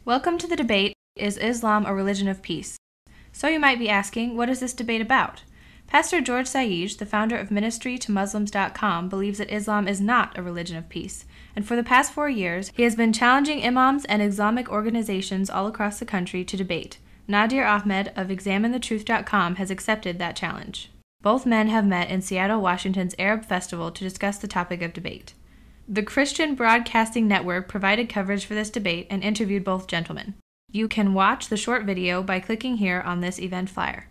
Welcome to the debate, Is Islam a Religion of Peace? So you might be asking, what is this debate about? Pastor George Saij, the founder of MinistryToMuslims.com, believes that Islam is not a religion of peace, and for the past 4 years, he has been challenging imams and Islamic organizations all across the country to debate. Nadir Ahmed of ExamineTheTruth.com has accepted that challenge. Both men have met in Seattle, Washington's Arab Festival to discuss the topic of debate. The Christian Broadcasting Network provided coverage for this debate and interviewed both gentlemen. You can watch the short video by clicking here on this event flyer.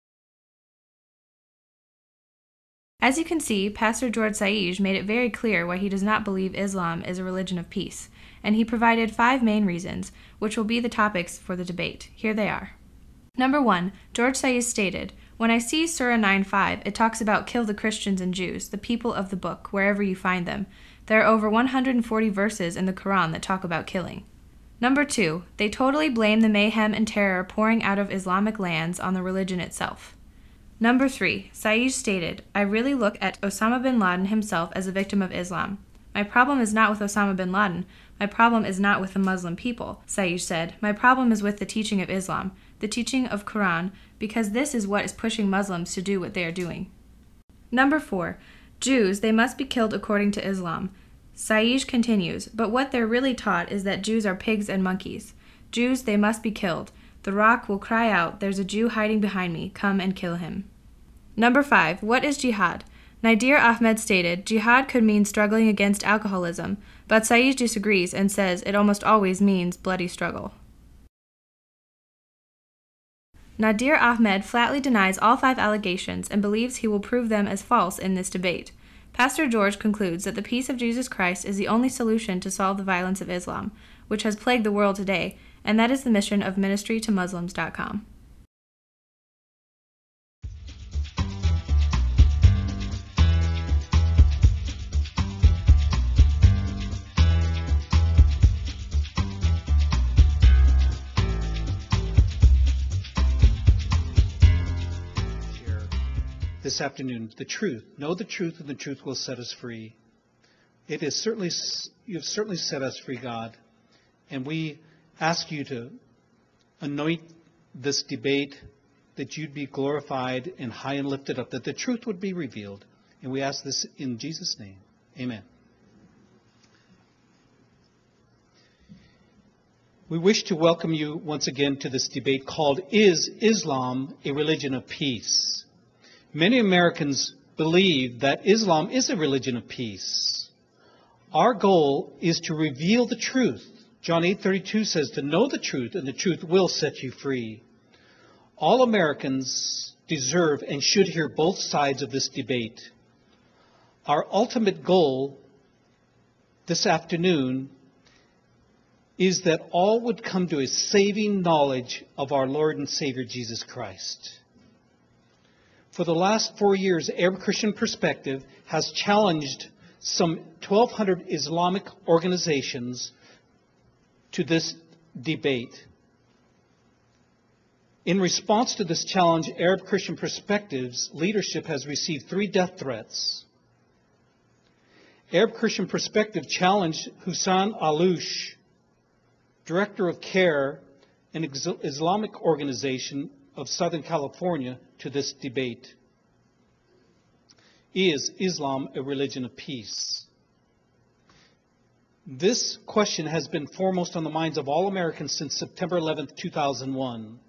As you can see, Pastor George Saij made it very clear why he does not believe Islam is a religion of peace, and he provided 5 main reasons, which will be the topics for the debate. Here they are. Number 1, George Saij stated, "When I see Surah 9:5, it talks about kill the Christians and Jews, the people of the book, wherever you find them. There are over 140 verses in the Quran that talk about killing." Number 2, they totally blame the mayhem and terror pouring out of Islamic lands on the religion itself. Number 3, Saij stated, "I really look at Osama bin Laden himself as a victim of Islam. My problem is not with Osama bin Laden. My problem is not with the Muslim people," Saij said. "My problem is with the teaching of Islam, the teaching of Quran, because this is what is pushing Muslims to do what they are doing." Number 4, Jews, they must be killed according to Islam. Saij continues, "But what they're really taught is that Jews are pigs and monkeys. Jews, they must be killed. The rock will cry out, 'There's a Jew hiding behind me. Come and kill him.'" Number 5, what is jihad? Nadir Ahmed stated, "Jihad could mean struggling against alcoholism, but Saij disagrees and says it almost always means bloody struggle." Nadir Ahmed flatly denies all 5 allegations and believes he will prove them as false in this debate. Pastor George concludes that the peace of Jesus Christ is the only solution to solve the violence of Islam, which has plagued the world today, and that is the mission of MinistryToMuslims.com. This afternoon, the truth. Know the truth, and the truth will set us free. You have certainly set us free, God, and we ask you to anoint this debate, that you'd be glorified and high and lifted up, that the truth would be revealed. And we ask this in Jesus' name. Amen. We wish to welcome you once again to this debate called, Is Islam a Religion of Peace? Many Americans believe that Islam is a religion of peace. Our goal is to reveal the truth. John 8:32 says to know the truth, and the truth will set you free. All Americans deserve and should hear both sides of this debate. Our ultimate goal this afternoon is that all would come to a saving knowledge of our Lord and Savior Jesus Christ. For the last 4 years, Arab Christian Perspective has challenged some 1,200 Islamic organizations to this debate. In response to this challenge, Arab Christian Perspective's leadership has received 3 death threats. Arab Christian Perspective challenged Hussein Alouche, Director of CARE, an Islamic organization of Southern California, to this debate. Is Islam a religion of peace? This question has been foremost on the minds of all Americans since September 11th, 2001.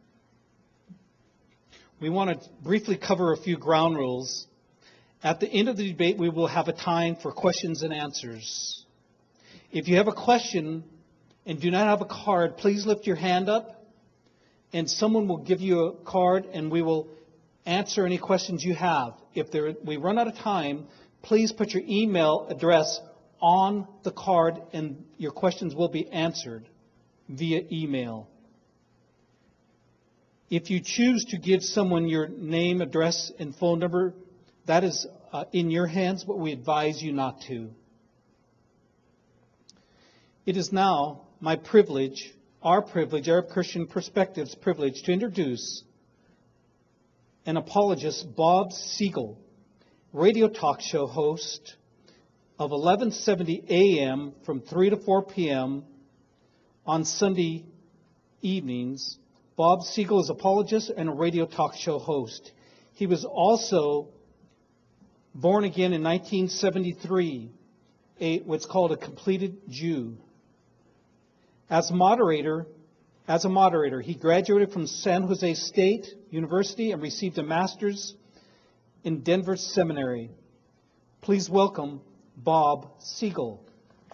We want to briefly cover a few ground rules. At the end of the debate, we will have a time for questions and answers. If you have a question and do not have a card, please lift your hand up, and someone will give you a card, and we will answer any questions you have. If we run out of time, please put your email address on the card, and your questions will be answered via email. If you choose to give someone your name, address, and phone number, that is in your hands, but we advise you not to. It is now my privilege, our privilege, Arab Christian Perspective's privilege, to introduce an apologist, Bob Siegel, radio talk show host of 1170 a.m. from 3 to 4 p.m. on Sunday evenings. Bob Siegel is an apologist and a radio talk show host. He was also born again in 1973, what's called a completed Jew. As a moderator, he graduated from San Jose State University and received a master's in Denver Seminary. Please welcome Bob Siegel.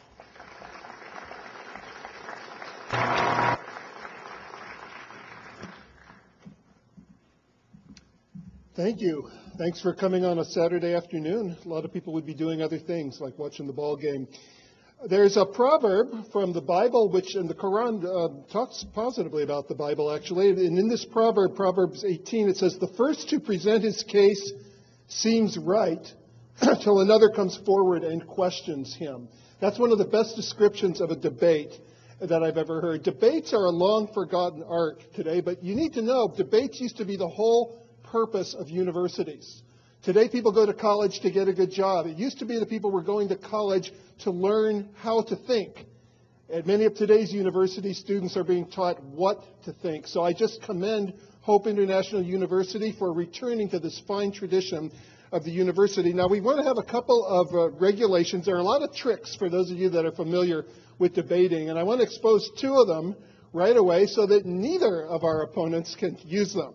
Thank you. Thanks for coming on a Saturday afternoon. A lot of people would be doing other things, like watching the ball game. There's a proverb from the Bible, and the Quran talks positively about the Bible, actually. And in this proverb, Proverbs 18, it says, "The first to present his case seems right till another comes forward and questions him." That's one of the best descriptions of a debate that I've ever heard. Debates are a long-forgotten art today, but you need to know, debates used to be the whole purpose of universities. Today, people go to college to get a good job. It used to be that people were going to college to learn how to think. At many of today's university, students are being taught what to think. So I just commend Hope International University for returning to this fine tradition of the university. Now, we want to have a couple of regulations. There are a lot of tricks for those of you that are familiar with debating, and I want to expose two of them right away so that neither of our opponents can use them.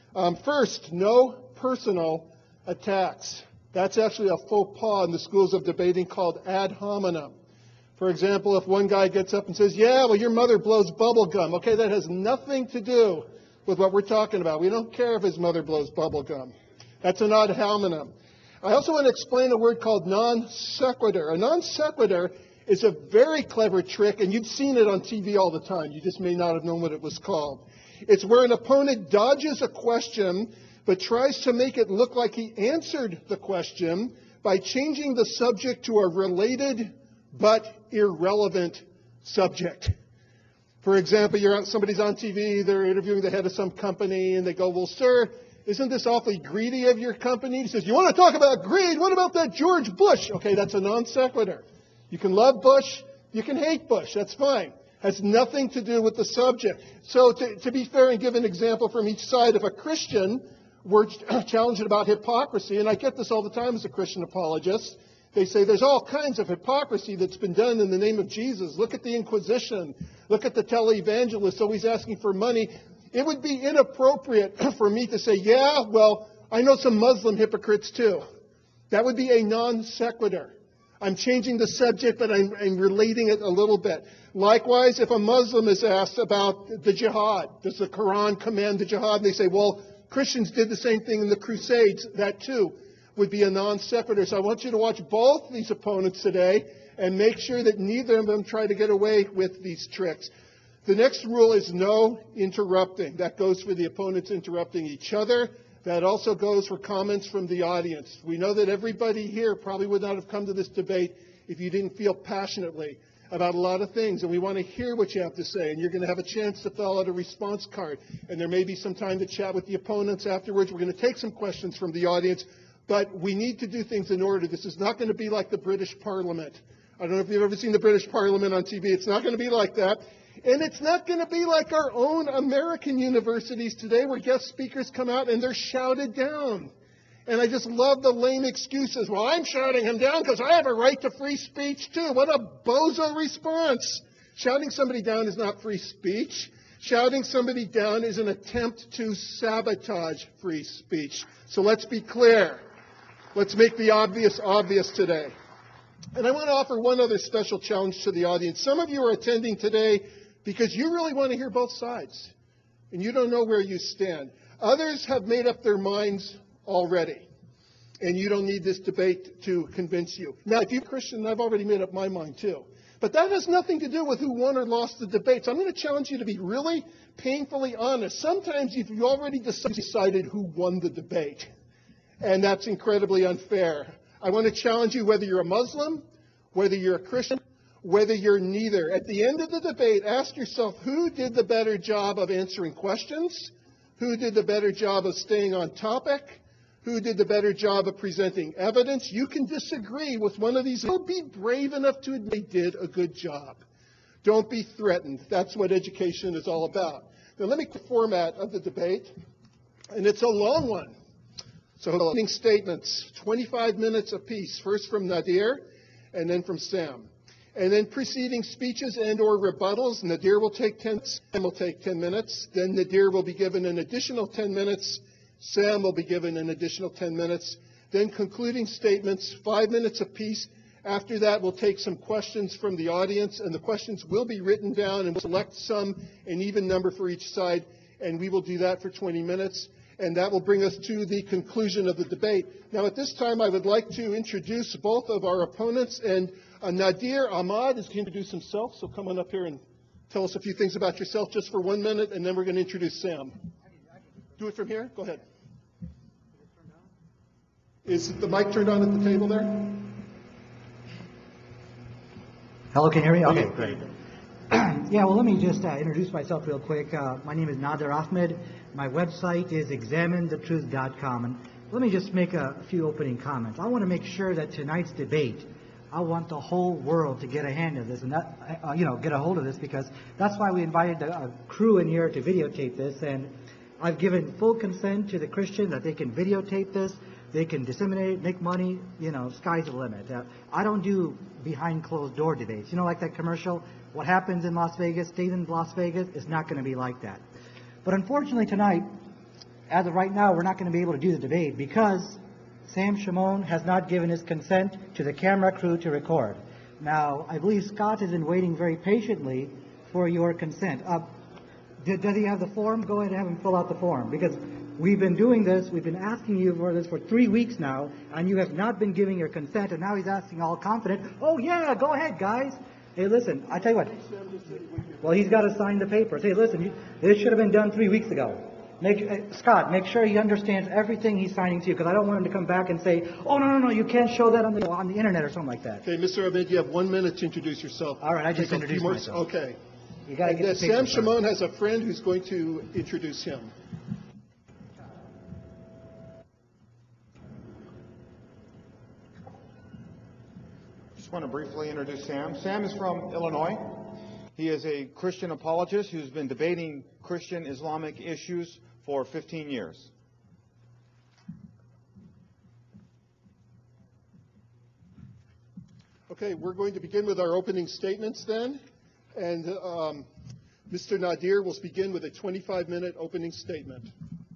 First, no personal attacks. That's actually a faux pas in the schools of debating called ad hominem. For example, if one guy gets up and says, "Yeah, well, your mother blows bubble gum." Okay, that has nothing to do with what we're talking about. We don't care if his mother blows bubble gum. That's an ad hominem. I also want to explain a word called non sequitur. A non sequitur is a very clever trick, and you've seen it on TV all the time. You just may not have known what it was called. It's where an opponent dodges a question but tries to make it look like he answered the question by changing the subject to a related but irrelevant subject. For example, somebody's on TV, they're interviewing the head of some company, and they go, "Well, sir, isn't this awfully greedy of your company?" He says, "You want to talk about greed? What about that George Bush?" Okay, that's a non sequitur. You can love Bush, you can hate Bush, that's fine. Has nothing to do with the subject. So to be fair and give an example from each side, if a Christian were challenged about hypocrisy, and I get this all the time as a Christian apologist, they say there's all kinds of hypocrisy that's been done in the name of Jesus. Look at the Inquisition. Look at the televangelists always asking for money. It would be inappropriate for me to say, "Yeah, well, I know some Muslim hypocrites too." That would be a non sequitur. I'm changing the subject, but I'm relating it a little bit. Likewise, if a Muslim is asked about the jihad, does the Quran command the jihad? And they say, "Well, Christians did the same thing in the Crusades." That too would be a non sequitur. So I want you to watch both these opponents today and make sure that neither of them try to get away with these tricks. The next rule is no interrupting. That goes for the opponents interrupting each other. That also goes for comments from the audience. We know that everybody here probably would not have come to this debate if you didn't feel passionately about a lot of things, and we want to hear what you have to say, and you're going to have a chance to fill out a response card, and there may be some time to chat with the opponents afterwards. We're going to take some questions from the audience, but we need to do things in order. This is not going to be like the British Parliament. I don't know if you've ever seen the British Parliament on TV. It's not going to be like that. And it's not going to be like our own American universities today where guest speakers come out and they're shouted down. And I just love the lame excuses. "Well, I'm shouting him down because I have a right to free speech too." What a bozo response. Shouting somebody down is not free speech. Shouting somebody down is an attempt to sabotage free speech. So let's be clear. Let's make the obvious obvious today. And I want to offer one other special challenge to the audience. Some of you are attending today because you really want to hear both sides, and you don't know where you stand. Others have made up their minds already, and you don't need this debate to convince you. Now, if you're a Christian, I've already made up my mind too. But that has nothing to do with who won or lost the debate. So I'm going to challenge you to be really painfully honest. Sometimes you've already decided who won the debate, and that's incredibly unfair. I want to challenge you, whether you're a Muslim, whether you're a Christian, whether you're neither. At the end of the debate, ask yourself, who did the better job of answering questions? Who did the better job of staying on topic? Who did the better job of presenting evidence? You can disagree with one of these. Be brave enough to admit they did a good job. Don't be threatened. That's what education is all about. Now let me the format of the debate, and it's a long one. So opening statements, 25 minutes apiece, first from Nadir and then from Sam. And then preceding speeches and or rebuttals, Nadir will take 10 minutes, Sam will take 10 minutes. Then Nadir will be given an additional 10 minutes. Sam will be given an additional 10 minutes. Then concluding statements, 5 minutes apiece. After that, we'll take some questions from the audience, and the questions will be written down, and we'll select some, an even number for each side, and we will do that for 20 minutes. And that will bring us to the conclusion of the debate. Now, at this time, I would like to introduce both of our opponents, and Nadir Ahmad is going to introduce himself, so come on up here and tell us a few things about yourself just for 1 minute, and then we're going to introduce Sam. Do it from here? Go ahead. Is the mic turned on at the table there? Hello, can you hear me? Okay, great. Yeah, well, let me just introduce myself real quick. My name is Nadir Ahmed. My website is examinethetruth.com. And let me just make a few opening comments. I want to make sure that tonight's debate, I want the whole world to get a hand of this and get a hold of this, because that's why we invited a crew in here to videotape this. And I've given full consent to the Christian that they can videotape this. They can disseminate it, make money, sky's the limit. I don't do behind closed door debates. Like that commercial, what happens in Las Vegas stays in Las Vegas. It's not going to be like that. But unfortunately tonight, as of right now, we're not going to be able to do the debate because Sam Shimon has not given his consent to the camera crew to record. Now, I believe Scott has been waiting very patiently for your consent. Does he have the form? Go ahead and have him fill out the form, because we've been doing this, we've been asking you for this for 3 weeks now, and you have not been giving your consent, and now he's asking all confident, oh yeah, go ahead guys. Hey listen, I tell you what, well he's got to sign the papers. Hey listen, this should have been done 3 weeks ago. Scott, make sure he understands everything he's signing to you, because I don't want him to come back and say, oh no, you can't show that on the internet or something like that. Okay, Mr. Ahmed, you have 1 minute to introduce yourself. All right, I just introduced myself. Okay. You got to get the Sam Shimon has a friend who's going to introduce him. I want to briefly introduce Sam. Sam is from Illinois. He is a Christian apologist who's been debating Christian Islamic issues for 15 years. Okay, we're going to begin with our opening statements then. And Mr. Nadir will begin with a 25-minute opening statement.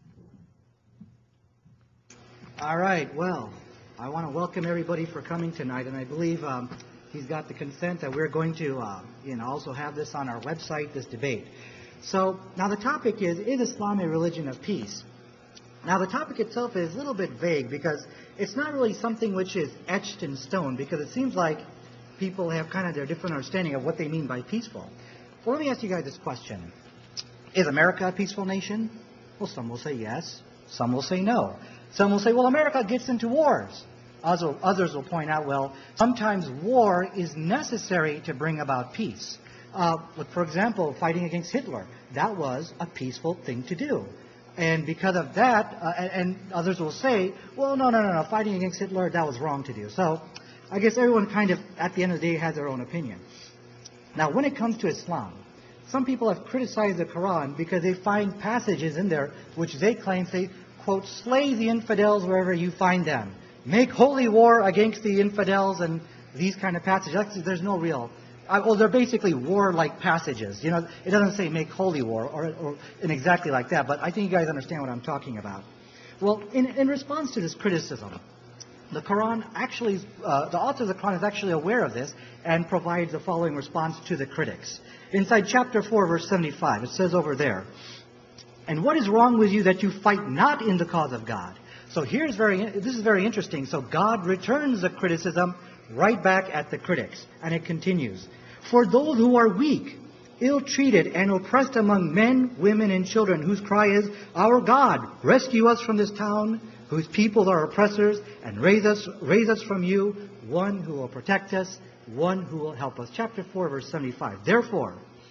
All right, well, I want to welcome everybody for coming tonight, and I believe he's got the consent that we're going to also have this on our website, this debate. So now the topic is Islam a religion of peace? Now the topic itself is a little bit vague because it's not really something which is etched in stone, because it seems like people have kind of their different understanding of what they mean by peaceful. Well, let me ask you guys this question. Is America a peaceful nation? Well, some will say yes. Some will say no. Some will say, well, America gets into wars. Others will point out, well, sometimes war is necessary to bring about peace. For example, fighting against Hitler, that was a peaceful thing to do. And because of that, and others will say, well, no, fighting against Hitler, that was wrong to do. So I guess everyone kind of, at the end of the day, has their own opinion. Now, when it comes to Islam, some people have criticized the Quran because they find passages in there which they claim say, quote, slay the infidels wherever you find them. Make holy war against the infidels, and these kind of passages. Actually, there's no real... well, they're basically war-like passages. It doesn't say make holy war or exactly like that, but I think you guys understand what I'm talking about. Well, in response to this criticism, the Quran actually, the author of the Quran is actually aware of this and provides the following response to the critics. Inside chapter 4, verse 75, it says over there, and what is wrong with you that you fight not in the cause of God? So this is very interesting. So God returns the criticism right back at the critics. And it continues. For those who are weak, ill-treated, and oppressed among men, women, and children, whose cry is, our God, rescue us from this town, whose people are oppressors, and raise us from you, one who will protect us, one who will help us. Chapter 4, verse 75. Therefore,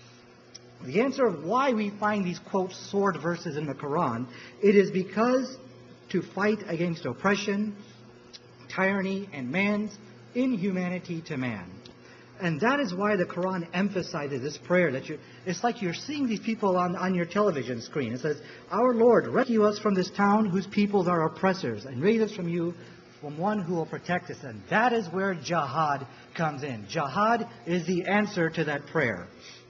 the answer of why we find these, quote, sword verses in the Quran, it is because to fight against oppression, tyranny, and man's inhumanity to man. And that is why the Quran emphasizes this prayer that it's like you're seeing these people on your television screen. It says, "Our Lord, rescue us from this town whose peoples are oppressors, and raise us from you, from one who will protect us." And that is where jihad comes in. Jihad is the answer to that prayer.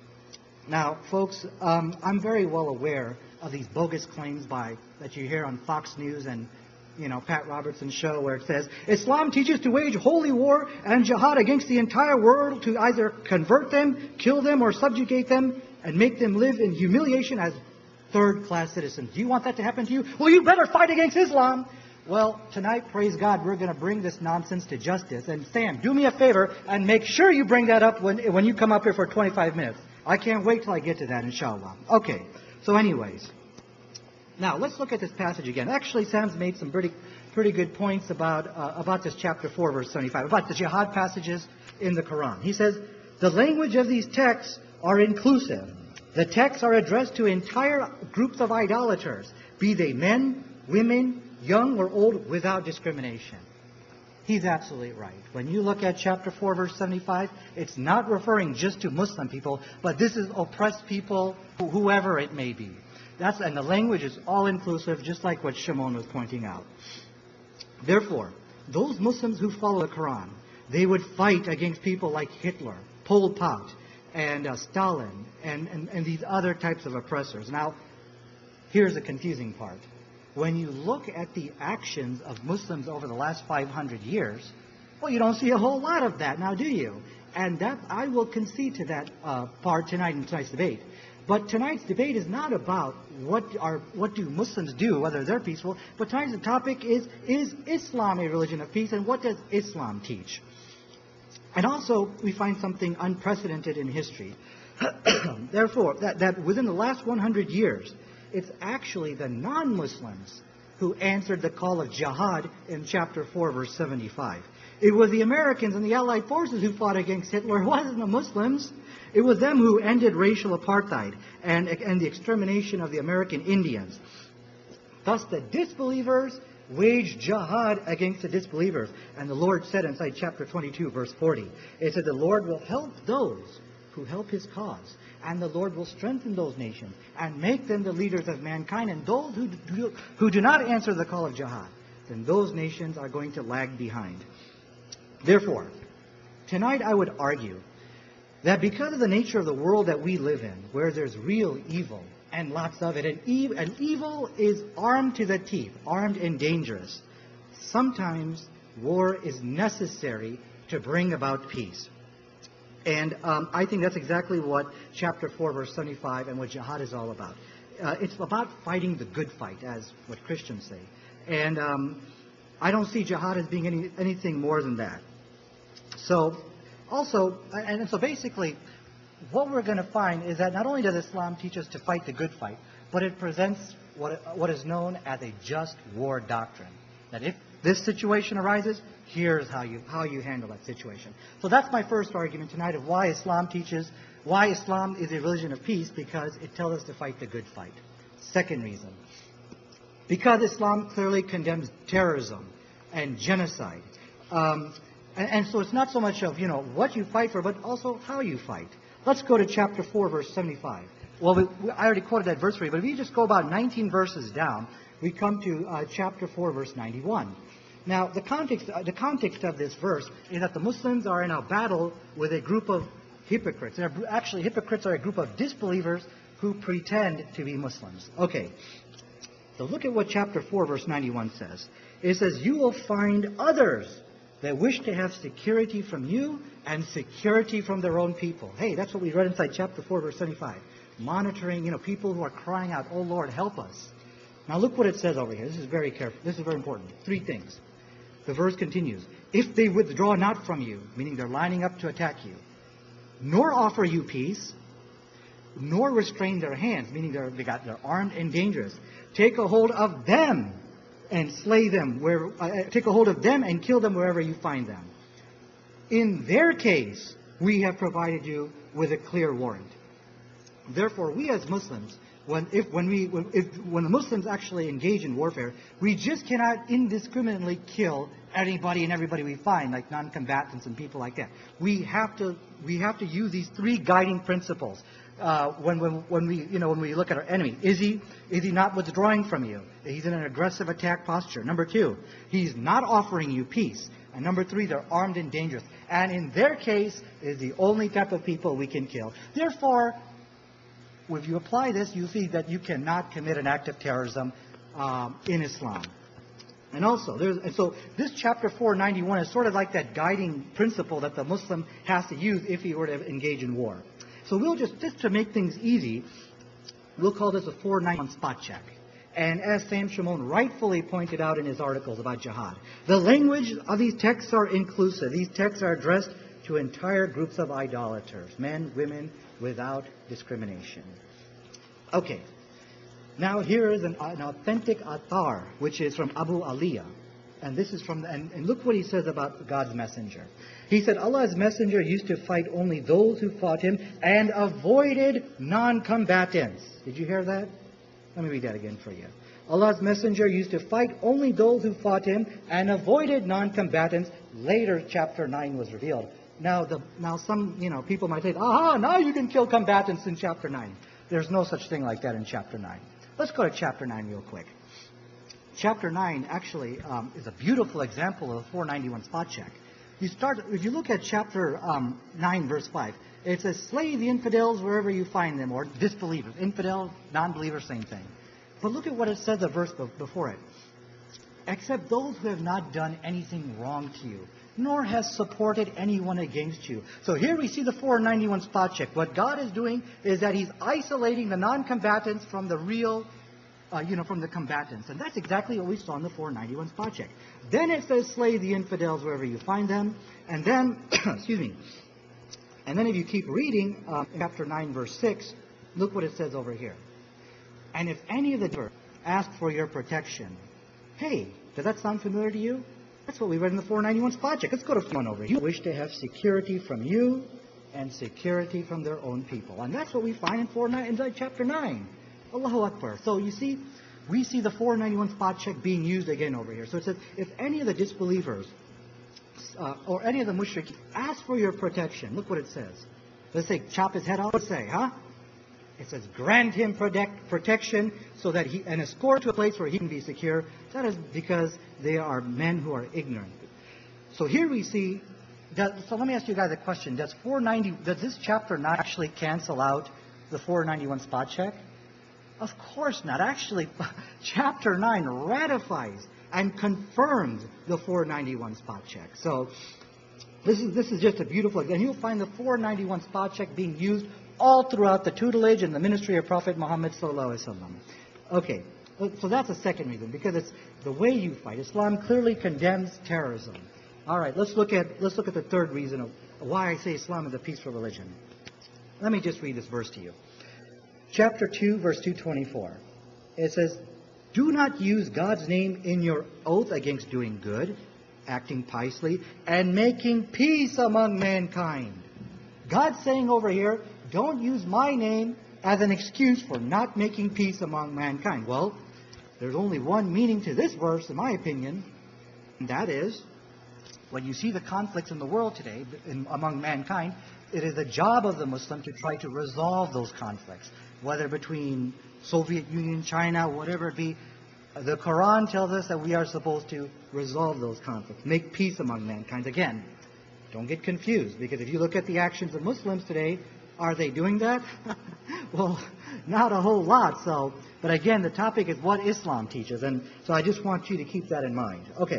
Now, folks, I'm very well aware of these bogus claims that you hear on Fox News and Pat Robertson's show, where it says, "Islam teaches to wage holy war and jihad against the entire world to either convert them, kill them, or subjugate them, and make them live in humiliation as third-class citizens." Do you want that to happen to you? Well, you better fight against Islam. Well, tonight, praise God, we're going to bring this nonsense to justice. And Sam, do me a favor and make sure you bring that up when you come up here for 25 minutes. I can't wait till I get to that, inshallah. Okay, so anyways. Now, let's look at this passage again. Actually, Sam's made some pretty good points about this chapter 4, verse 75, about the jihad passages in the Quran. He says, "The language of these texts are inclusive. The texts are addressed to entire groups of idolaters, be they men, women, young or old, without discrimination." He's absolutely right. When you look at chapter 4, verse 75, it's not referring just to Muslim people, but this is oppressed people, whoever it may be. And the language is all-inclusive, just like what Shimon was pointing out. Therefore, those Muslims who follow the Quran, they would fight against people like Hitler, Pol Pot, and Stalin, and these other types of oppressors. Now, here's the confusing part. When you look at the actions of Muslims over the last 500 years, well, you don't see a whole lot of that now, do you? And that I will concede to that part tonight in tonight's debate. But tonight's debate is not about what do Muslims do, whether they're peaceful, but tonight's topic is Islam a religion of peace, and what does Islam teach? And also, we find something unprecedented in history. Therefore, that within the last 100 years, it's actually the non-Muslims who answered the call of jihad in chapter 4, verse 75. It was the Americans and the Allied forces who fought against Hitler. It wasn't the Muslims. It was them who ended racial apartheid and the extermination of the American Indians. Thus, the disbelievers waged jihad against the disbelievers. And the Lord said inside chapter 22, verse 40, it said, "The Lord will help those who help His cause, and the Lord will strengthen those nations and make them the leaders of mankind. And those who do not answer the call of jihad, then those nations are going to lag behind." Therefore, tonight I would argue that because of the nature of the world that we live in, where there's real evil and lots of it, and evil is armed to the teeth, armed and dangerous, sometimes war is necessary to bring about peace. And I think that's exactly what chapter 4, verse 75 and what jihad is all about. It's about fighting the good fight, as what Christians say. And I don't see jihad as being anything more than that. So basically, what we're going to find is that not only does Islam teach us to fight the good fight, but it presents what is known as a just war doctrine. That if this situation arises, here's how you handle that situation. So that's my first argument tonight of why Islam is a religion of peace, because it tells us to fight the good fight. Second reason, because Islam clearly condemns terrorism and genocide. And so it's not so much of, what you fight for, but also how you fight. Let's go to chapter 4, verse 75. Well, I already quoted that verse for you, but if you just go about 19 verses down, we come to chapter 4, verse 91. Now, the context of this verse is that the Muslims are in a battle with a group of hypocrites. Actually, hypocrites are a group of disbelievers who pretend to be Muslims. Okay, so look at what chapter 4, verse 91 says. It says, "You will find others that wish to have security from you and security from their own people." Hey, that's what we read inside chapter 4, verse 75. Monitoring, people who are crying out, "Oh Lord, help us." Now look what it says over here. This is very careful. This is very important. 3 things. The verse continues. "If they withdraw not from you," meaning they're lining up to attack you, "nor offer you peace, nor restrain their hands," meaning they're armed and dangerous, "take a hold of them and slay them, take a hold of them and kill them wherever you find them. In their case, we have provided you with a clear warrant." Therefore, we as Muslims, when the Muslims actually engage in warfare, we just cannot indiscriminately kill anybody and everybody we find, like non-combatants and people like that. We have to use these three guiding principles. When we look at our enemy, is he not withdrawing from you? He's in an aggressive attack posture. Number two, he's not offering you peace. And number three, they're armed and dangerous. And in their case, is the only type of people we can kill. Therefore, if you apply this, you see that you cannot commit an act of terrorism in Islam. And also, so this chapter 491 is sort of like that guiding principle that the Muslim has to use if he were to engage in war. So we'll just to make things easy, we'll call this a 491 spot check. And as Sam Shimon rightfully pointed out in his articles about jihad, the language of these texts are inclusive. These texts are addressed to entire groups of idolaters, men, women, without discrimination. Okay. Now here is an authentic athar, which is from Abu Aliyah. And this is and look what he says about God's messenger. He said, Allah's messenger used to fight only those who fought him and avoided non-combatants. Did you hear that? Let me read that again for you. Allah's messenger used to fight only those who fought him and avoided non-combatants. Later, chapter 9 was revealed. Now some people might say, aha, now you can kill combatants in chapter 9. There's no such thing like that in chapter 9. Let's go to chapter 9 real quick. Chapter 9 actually is a beautiful example of the 491 spot check. If you look at chapter 9, verse 5, it says, slay the infidels wherever you find them, or disbelievers. Infidel, non-believers, same thing. But look at what it says, the verse before it. Except those who have not done anything wrong to you, nor has supported anyone against you. So here we see the 491 spot check. What God is doing is that He's isolating the non-combatants from the real, from the combatants. And that's exactly what we saw in the 491 spot check. Then it says, slay the infidels wherever you find them. And then, excuse me. And then if you keep reading, chapter 9, verse 6, look what it says over here. And if any of the ask for your protection. Hey, does that sound familiar to you? That's what we read in the 491 spot check. Let's go to one over here. You wish to have security from you and security from their own people. And that's what we find in chapter 9. Allahu Akbar. So you see, we see the 491 spot check being used again over here. So it says, if any of the disbelievers or any of the mushrikeen ask for your protection, look what it says. Let's say chop his head off. Let's say, It says, grant him protection so that and escort to a place where he can be secure. That is because they are men who are ignorant. So here we see, so let me ask you guys a question. Does this chapter not actually cancel out the 491 spot check? Of course not. Actually, chapter 9 ratifies and confirms the 491 spot check. So this is just a beautiful, and you'll find the 491 spot check being used all throughout the tutelage and the ministry of Prophet Muhammad sallallahu alaihi wasallam. Okay, so that's the second reason, because it's the way you fight. Islam clearly condemns terrorism. All right, let's look at the third reason of why I say Islam is a peaceful religion. Let me just read this verse to you. Chapter 2, verse 224. It says, do not use God's name in your oath against doing good, acting piously, and making peace among mankind. God's saying over here, don't use my name as an excuse for not making peace among mankind. Well, there's only one meaning to this verse, in my opinion, and that is, when you see the conflicts in the world today among mankind, it is the job of the Muslim to try to resolve those conflicts, whether between Soviet Union, China, whatever it be. The Quran tells us that we are supposed to resolve those conflicts, make peace among mankind. Again, don't get confused, because if you look at the actions of Muslims today, are they doing that? Well, not a whole lot. But again, the topic is what Islam teaches, and so I just want you to keep that in mind. Okay.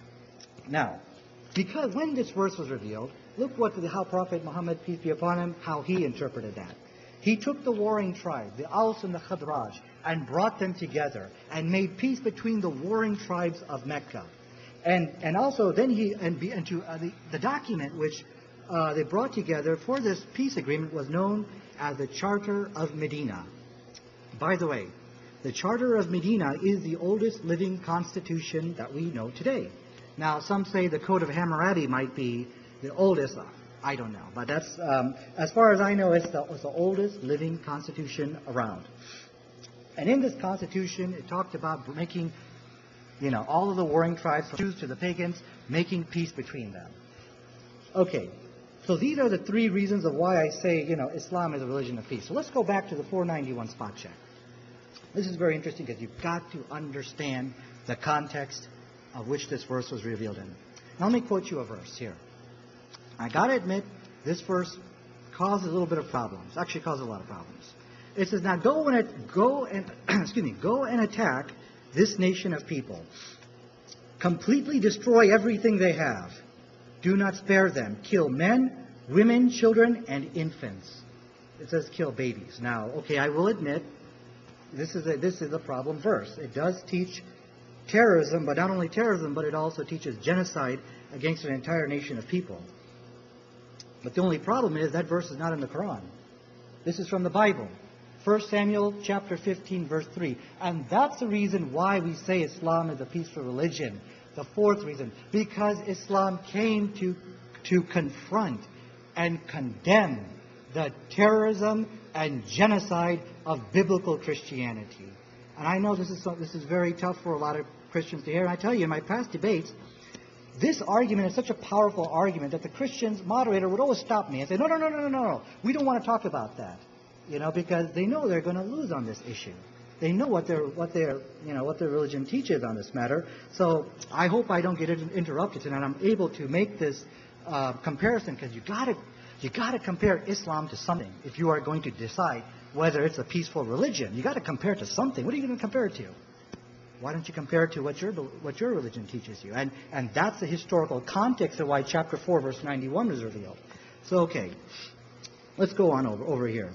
Now, because when this verse was revealed, look how Prophet Muhammad, peace be upon him, how he interpreted that. He took the warring tribes, the Aus and the Khadraj, and brought them together and made peace between the warring tribes of Mecca. And also then the document which they brought together for this peace agreement was known as the Charter of Medina. By the way, the Charter of Medina is the oldest living constitution that we know today. Now, some say the Code of Hammurabi might be the oldest. I don't know. But that's, as far as I know, it's the oldest living constitution around. And in this Constitution, it talked about making, all of the warring tribes, from Jews to the pagans, making peace between them. Okay, so these are the three reasons of why I say, Islam is a religion of peace. So let's go back to the 491 spot check. This is very interesting because you've got to understand the context of which this verse was revealed in. Now let me quote you a verse here. I got to admit, this verse causes a little bit of problems. Actually causes a lot of problems. It says, now go and attack this nation of people. Completely destroy everything they have. Do not spare them. Kill men, women, children, and infants. It says kill babies. Now, okay, I will admit, this is a problem verse. It does teach terrorism, but not only terrorism, but it also teaches genocide against an entire nation of people. But the only problem is that verse is not in the Quran. This is from the Bible. 1 Samuel chapter 15, verse 3. And that's the reason why we say Islam is a peaceful religion. The fourth reason, because Islam came to confront and condemn the terrorism and genocide of biblical Christianity. And I know this is very tough for a lot of Christians to hear. And I tell you, in my past debates, this argument is such a powerful argument that the Christians moderator would always stop me and say, no, we don't want to talk about that, because they know they're going to lose on this issue. They know what their religion teaches on this matter. So I hope I don't get interrupted and I'm able to make this comparison, because you got to compare Islam to something if you are going to decide whether it's a peaceful religion. You got to compare it to something. What are you going to compare it to? Why don't you compare it to what your religion teaches you? And that's the historical context of why chapter 4, verse 91 was revealed. So, okay, let's go on over here.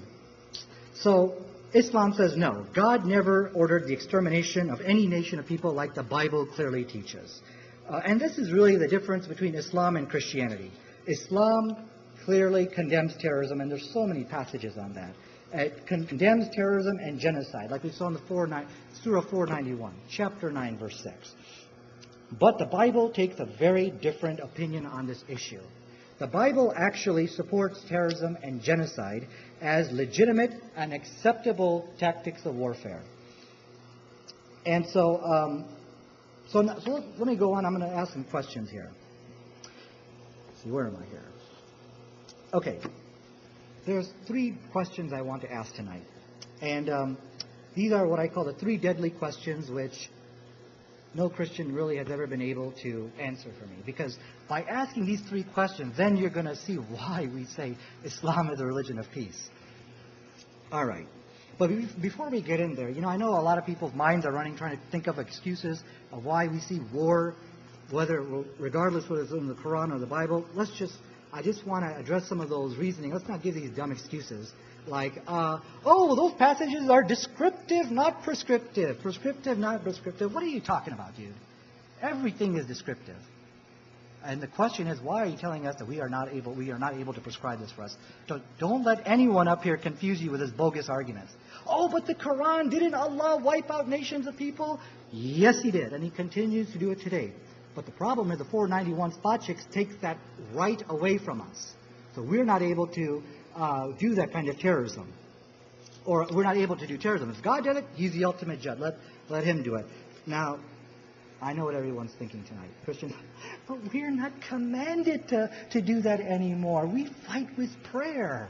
So, Islam says no. God never ordered the extermination of any nation of people like the Bible clearly teaches. And this is really the difference between Islam and Christianity. Islam clearly condemns terrorism, and there's so many passages on that. It condemns terrorism and genocide, like we saw in the Surah 491, chapter 9, verse 6. But the Bible takes a very different opinion on this issue. The Bible actually supports terrorism and genocide as legitimate and acceptable tactics of warfare. And so let me go on. I'm going to ask some questions here. Let's see, where am I here? Okay. There's three questions I want to ask tonight. And these are what I call the three deadly questions which no Christian really has ever been able to answer for me. Because by asking these three questions, then you're going to see why we say Islam is a religion of peace. All right. But before we get in there, I know a lot of people's minds are running trying to think of excuses of why we see war, regardless whether it's in the Quran or the Bible. I just want to address some of those reasoning. Let's not give these dumb excuses like, those passages are descriptive, not prescriptive. Prescriptive, not prescriptive. What are you talking about, dude? Everything is descriptive. And the question is, why are you telling us that we are not able to prescribe this for us? Don't let anyone up here confuse you with his bogus arguments. Oh, but the Quran, didn't Allah wipe out nations of people? Yes, He did, and He continues to do it today. But the problem is the 491 spot checks takes that right away from us. So we're not able to do that kind of terrorism. Or we're not able to do terrorism. If God did it, He's the ultimate judge. Let Him do it. Now, I know what everyone's thinking tonight. Christians, but we're not commanded to do that anymore. We fight with prayer.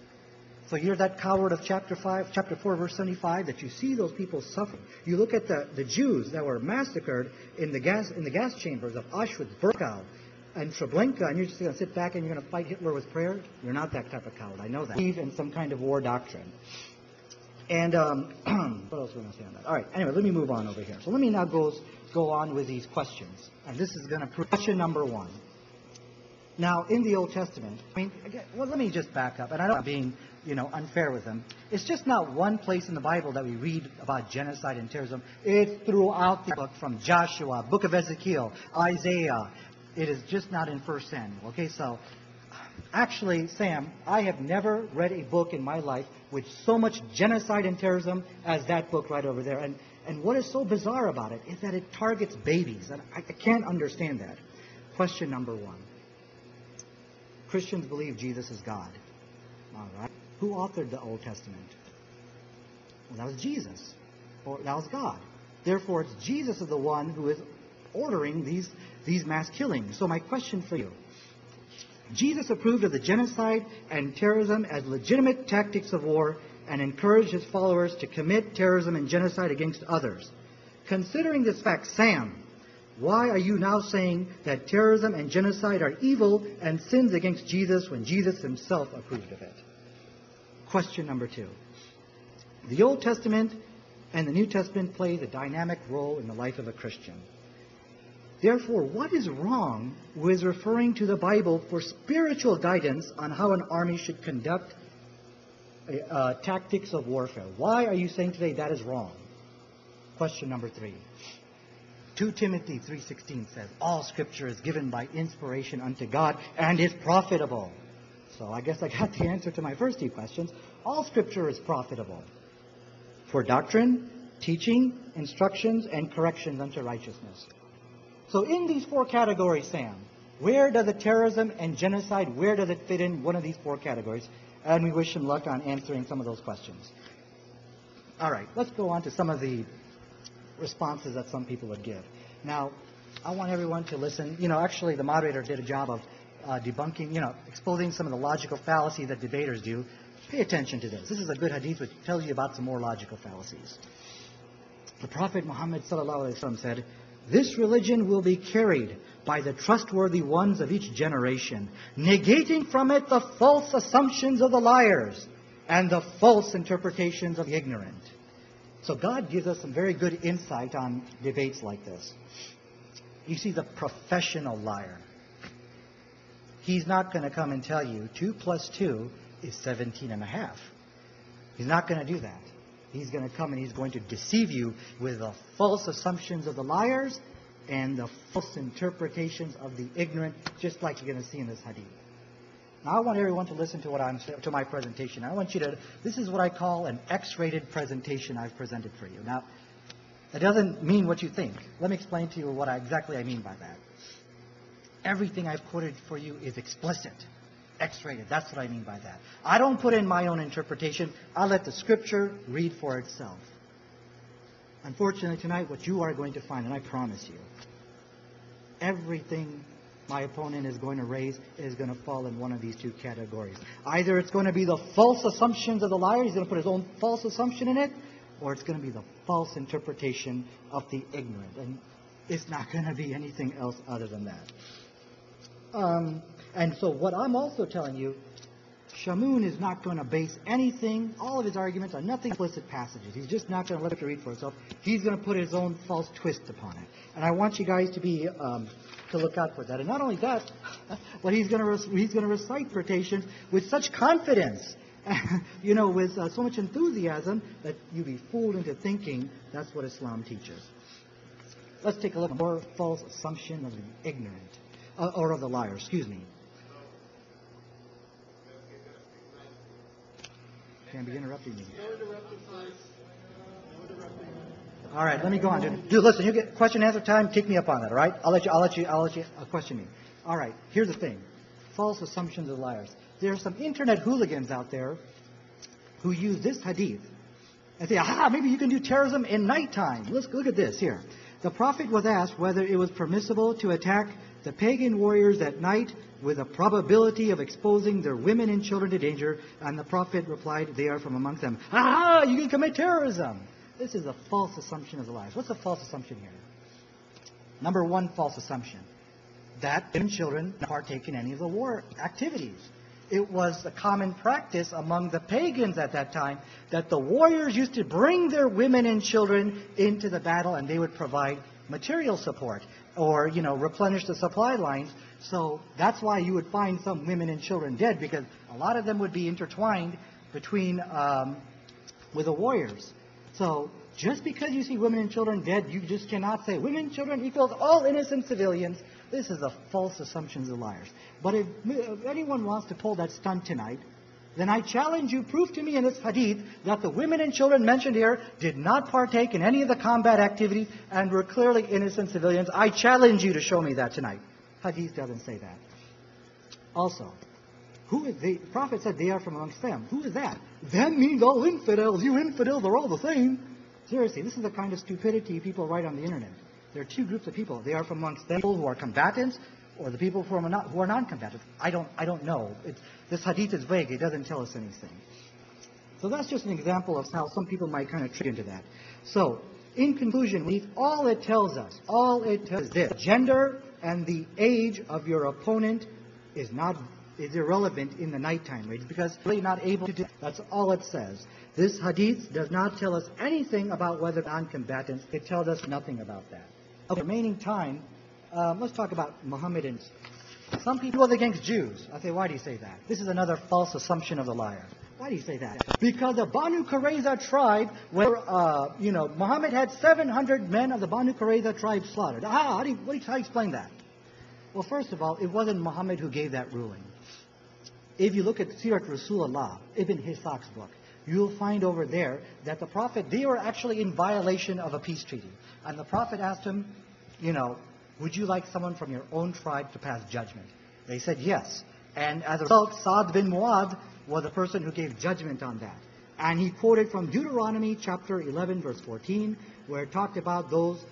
So you're that coward of chapter 4, verse 75, that you see those people suffer. You look at the Jews that were massacred in the gas chambers of Auschwitz, Birkenau, and Treblinka, and you're just going to sit back and you're going to fight Hitler with prayer? You're not that type of coward. I know that. Believe in some kind of war doctrine. And what else are we going to say on that? All right. Anyway, let me move on over here. So let me now go on with these questions. And this is going to prove question number 1. Now, in the Old Testament, let me just back up. And I don't know being, unfair with them. It's just not one place in the Bible that we read about genocide and terrorism. It's throughout the book, from Joshua, book of Ezekiel, Isaiah. It is just not in 1 Samuel. Okay, so actually, Sam, I have never read a book in my life with so much genocide and terrorism as that book right over there. And what is so bizarre about it is that it targets babies. And I can't understand that. Question number 1. Christians believe Jesus is God. All right. Who authored the Old Testament? Well, that was Jesus. Or that was God. Therefore, it's Jesus is the one who is ordering these mass killings. So my question for you. Jesus approved of the genocide and terrorism as legitimate tactics of war and encouraged his followers to commit terrorism and genocide against others. Considering this fact, Sam, why are you now saying that terrorism and genocide are evil and sins against Jesus when Jesus himself approved of it? Question number 2. The Old Testament and the New Testament plays a dynamic role in the life of a Christian. Therefore, what is wrong with referring to the Bible for spiritual guidance on how an army should conduct tactics of warfare? Why are you saying today that is wrong? Question number 3. 2 Timothy 3:16 says, all Scripture is given by inspiration unto God and is profitable. So I guess I got the answer to my first 2 questions. All Scripture is profitable for doctrine, teaching, instructions, and corrections unto righteousness. So in these 4 categories, Sam, where does the terrorism and genocide, where does it fit in one of these 4 categories? And we wish him luck on answering some of those questions. All right, let's go on to some of the responses that some people would give. Now, I want everyone to listen. Actually, the moderator did a job of debunking, exposing some of the logical fallacies that debaters do. Pay attention to this. This is a good hadith which tells you about some more logical fallacies. The Prophet Muhammad ﷺ said, this religion will be carried by the trustworthy ones of each generation, negating from it the false assumptions of the liars and the false interpretations of the ignorant. So God gives us some very good insight on debates like this. You see, the professional liar, he's not going to come and tell you 2 plus 2 is 17.5. He's not going to do that. He's going to come and he's going to deceive you with the false assumptions of the liars and the false interpretations of the ignorant, just like you're going to see in this hadith. Now, I want everyone to listen to my presentation. I want you to, this is what I call an X-rated presentation I've presented for you. Now, that doesn't mean what you think. Let me explain to you what exactly I mean by that. Everything I've quoted for you is explicit. X-rated. That's what I mean by that. I don't put in my own interpretation. I let the Scripture read for itself. Unfortunately, tonight, what you are going to find, and I promise you, everything my opponent is going to raise is going to fall in one of these 2 categories. Either it's going to be the false assumptions of the liar, he's going to put his own false assumption in it, or it's going to be the false interpretation of the ignorant. And it's not going to be anything else other than that. And so what I'm also telling you, Shamoun is not going to base anything, all of his arguments on nothing explicit passages. He's just not going to let it read for itself. He's going to put his own false twist upon it. And I want you guys to be to look out for that. And not only that, but he's going to recite quotations with such confidence, with so much enthusiasm that you be fooled into thinking that's what Islam teaches. Let's take a look at more false assumption of the ignorant, or of the liar, excuse me. Can't be interrupting me. All right, let me go on. Dude, listen, you get question and answer time. Take me up on that. All right, I'll let you question me. All right, here's the thing: false assumptions of liars. There are some internet hooligans out there who use this hadith and say, "Aha, maybe you can do terrorism in nighttime." Let's look at this here. The Prophet was asked whether it was permissible to attack the pagan warriors at night with a probability of exposing their women and children to danger, and the Prophet replied, "They are from amongst them." Aha, you can commit terrorism. This is a false assumption of the liars. What's the false assumption here? Number 1 false assumption, that women and children partake in any of the war activities. It was a common practice among the pagans at that time that the warriors used to bring their women and children into the battle, and they would provide material support or, replenish the supply lines. So that's why you would find some women and children dead, because a lot of them would be intertwined between with the warriors. So just because you see women and children dead, you just cannot say women and children equals all innocent civilians. This is a false assumption of the liars. But if anyone wants to pull that stunt tonight, then I challenge you, prove to me in this hadith that the women and children mentioned here did not partake in any of the combat activities and were clearly innocent civilians. I challenge you to show me that tonight. Hadith doesn't say that. Also, who is the Prophet said they are from amongst them. Who is that? Them means all infidels. You infidels are all the same. Seriously, this is the kind of stupidity people write on the internet. There are two groups of people. They are from amongst the people who are combatants or the people who are non-combatants. I don't know. This hadith is vague. It doesn't tell us anything. So that's just an example of how some people might kind of trick into that. So, in conclusion, all it tells us is this: gender and the age of your opponent is irrelevant in the nighttime raids because they're really not able to do. That's all it says. This hadith does not tell us anything about whether non-combatants. It tells us nothing about that. Okay, remaining time, let's talk about Mohammedans. Some people was against Jews. I say, why do you say that? This is another false assumption of the liar. Why do you say that? Because the Banu Qurayza tribe, where Muhammad had 700 men of the Banu Qurayza tribe slaughtered. How do you explain that? Well, first of all, it wasn't Muhammad who gave that ruling. If you look at Sirat Rasulullah, Ibn Hisaq's book, you'll find over there that the Prophet, they were actually in violation of a peace treaty. And the Prophet asked him, would you like someone from your own tribe to pass judgment? They said yes. And as a result, Sa'd bin Mu'adh was the person who gave judgment on that. And he quoted from Deuteronomy chapter 11, verse 14, where it talked about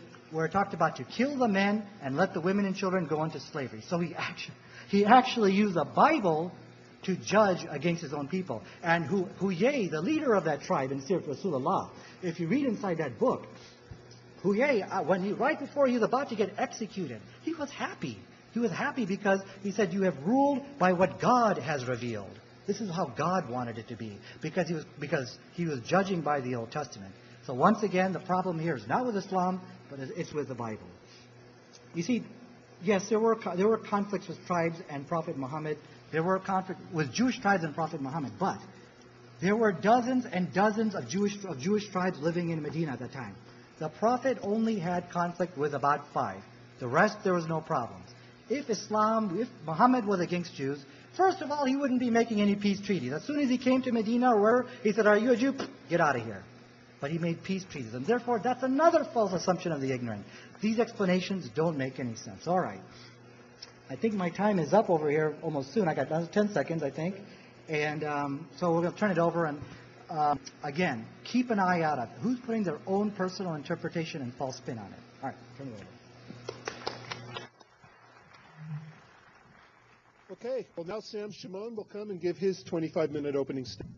to kill the men and let the women and children go into slavery. So he actually used the Bible to judge against his own people. And Huyay, the leader of that tribe in Sirat Rasulullah, if you read inside that book, Huyay, right before he was about to get executed, he was happy. He was happy because he said, you have ruled by what God has revealed. This is how God wanted it to be, because he was judging by the Old Testament. So once again, the problem here is not with Islam, but it's with the Bible. You see, yes, there were conflicts with tribes and Prophet Muhammad. There were conflicts with Jewish tribes and Prophet Muhammad, but there were dozens and dozens of Jewish tribes living in Medina at that time. The Prophet only had conflict with about 5. The rest, there was no problems. If Muhammad was against Jews, first of all, he wouldn't be making any peace treaties. As soon as he came to Medina or wherever, he said, are you a Jew? Get out of here. But he made peace treaties. And therefore, that's another false assumption of the ignorant. These explanations don't make any sense. All right. I think my time is up over here almost soon. I got 10 seconds, I think. And so we're going to turn it over. And again, keep an eye out on who's putting their own personal interpretation and false spin on it. All right, turn it over. Okay, well now Sam Shimon will come and give his 25-minute opening statement.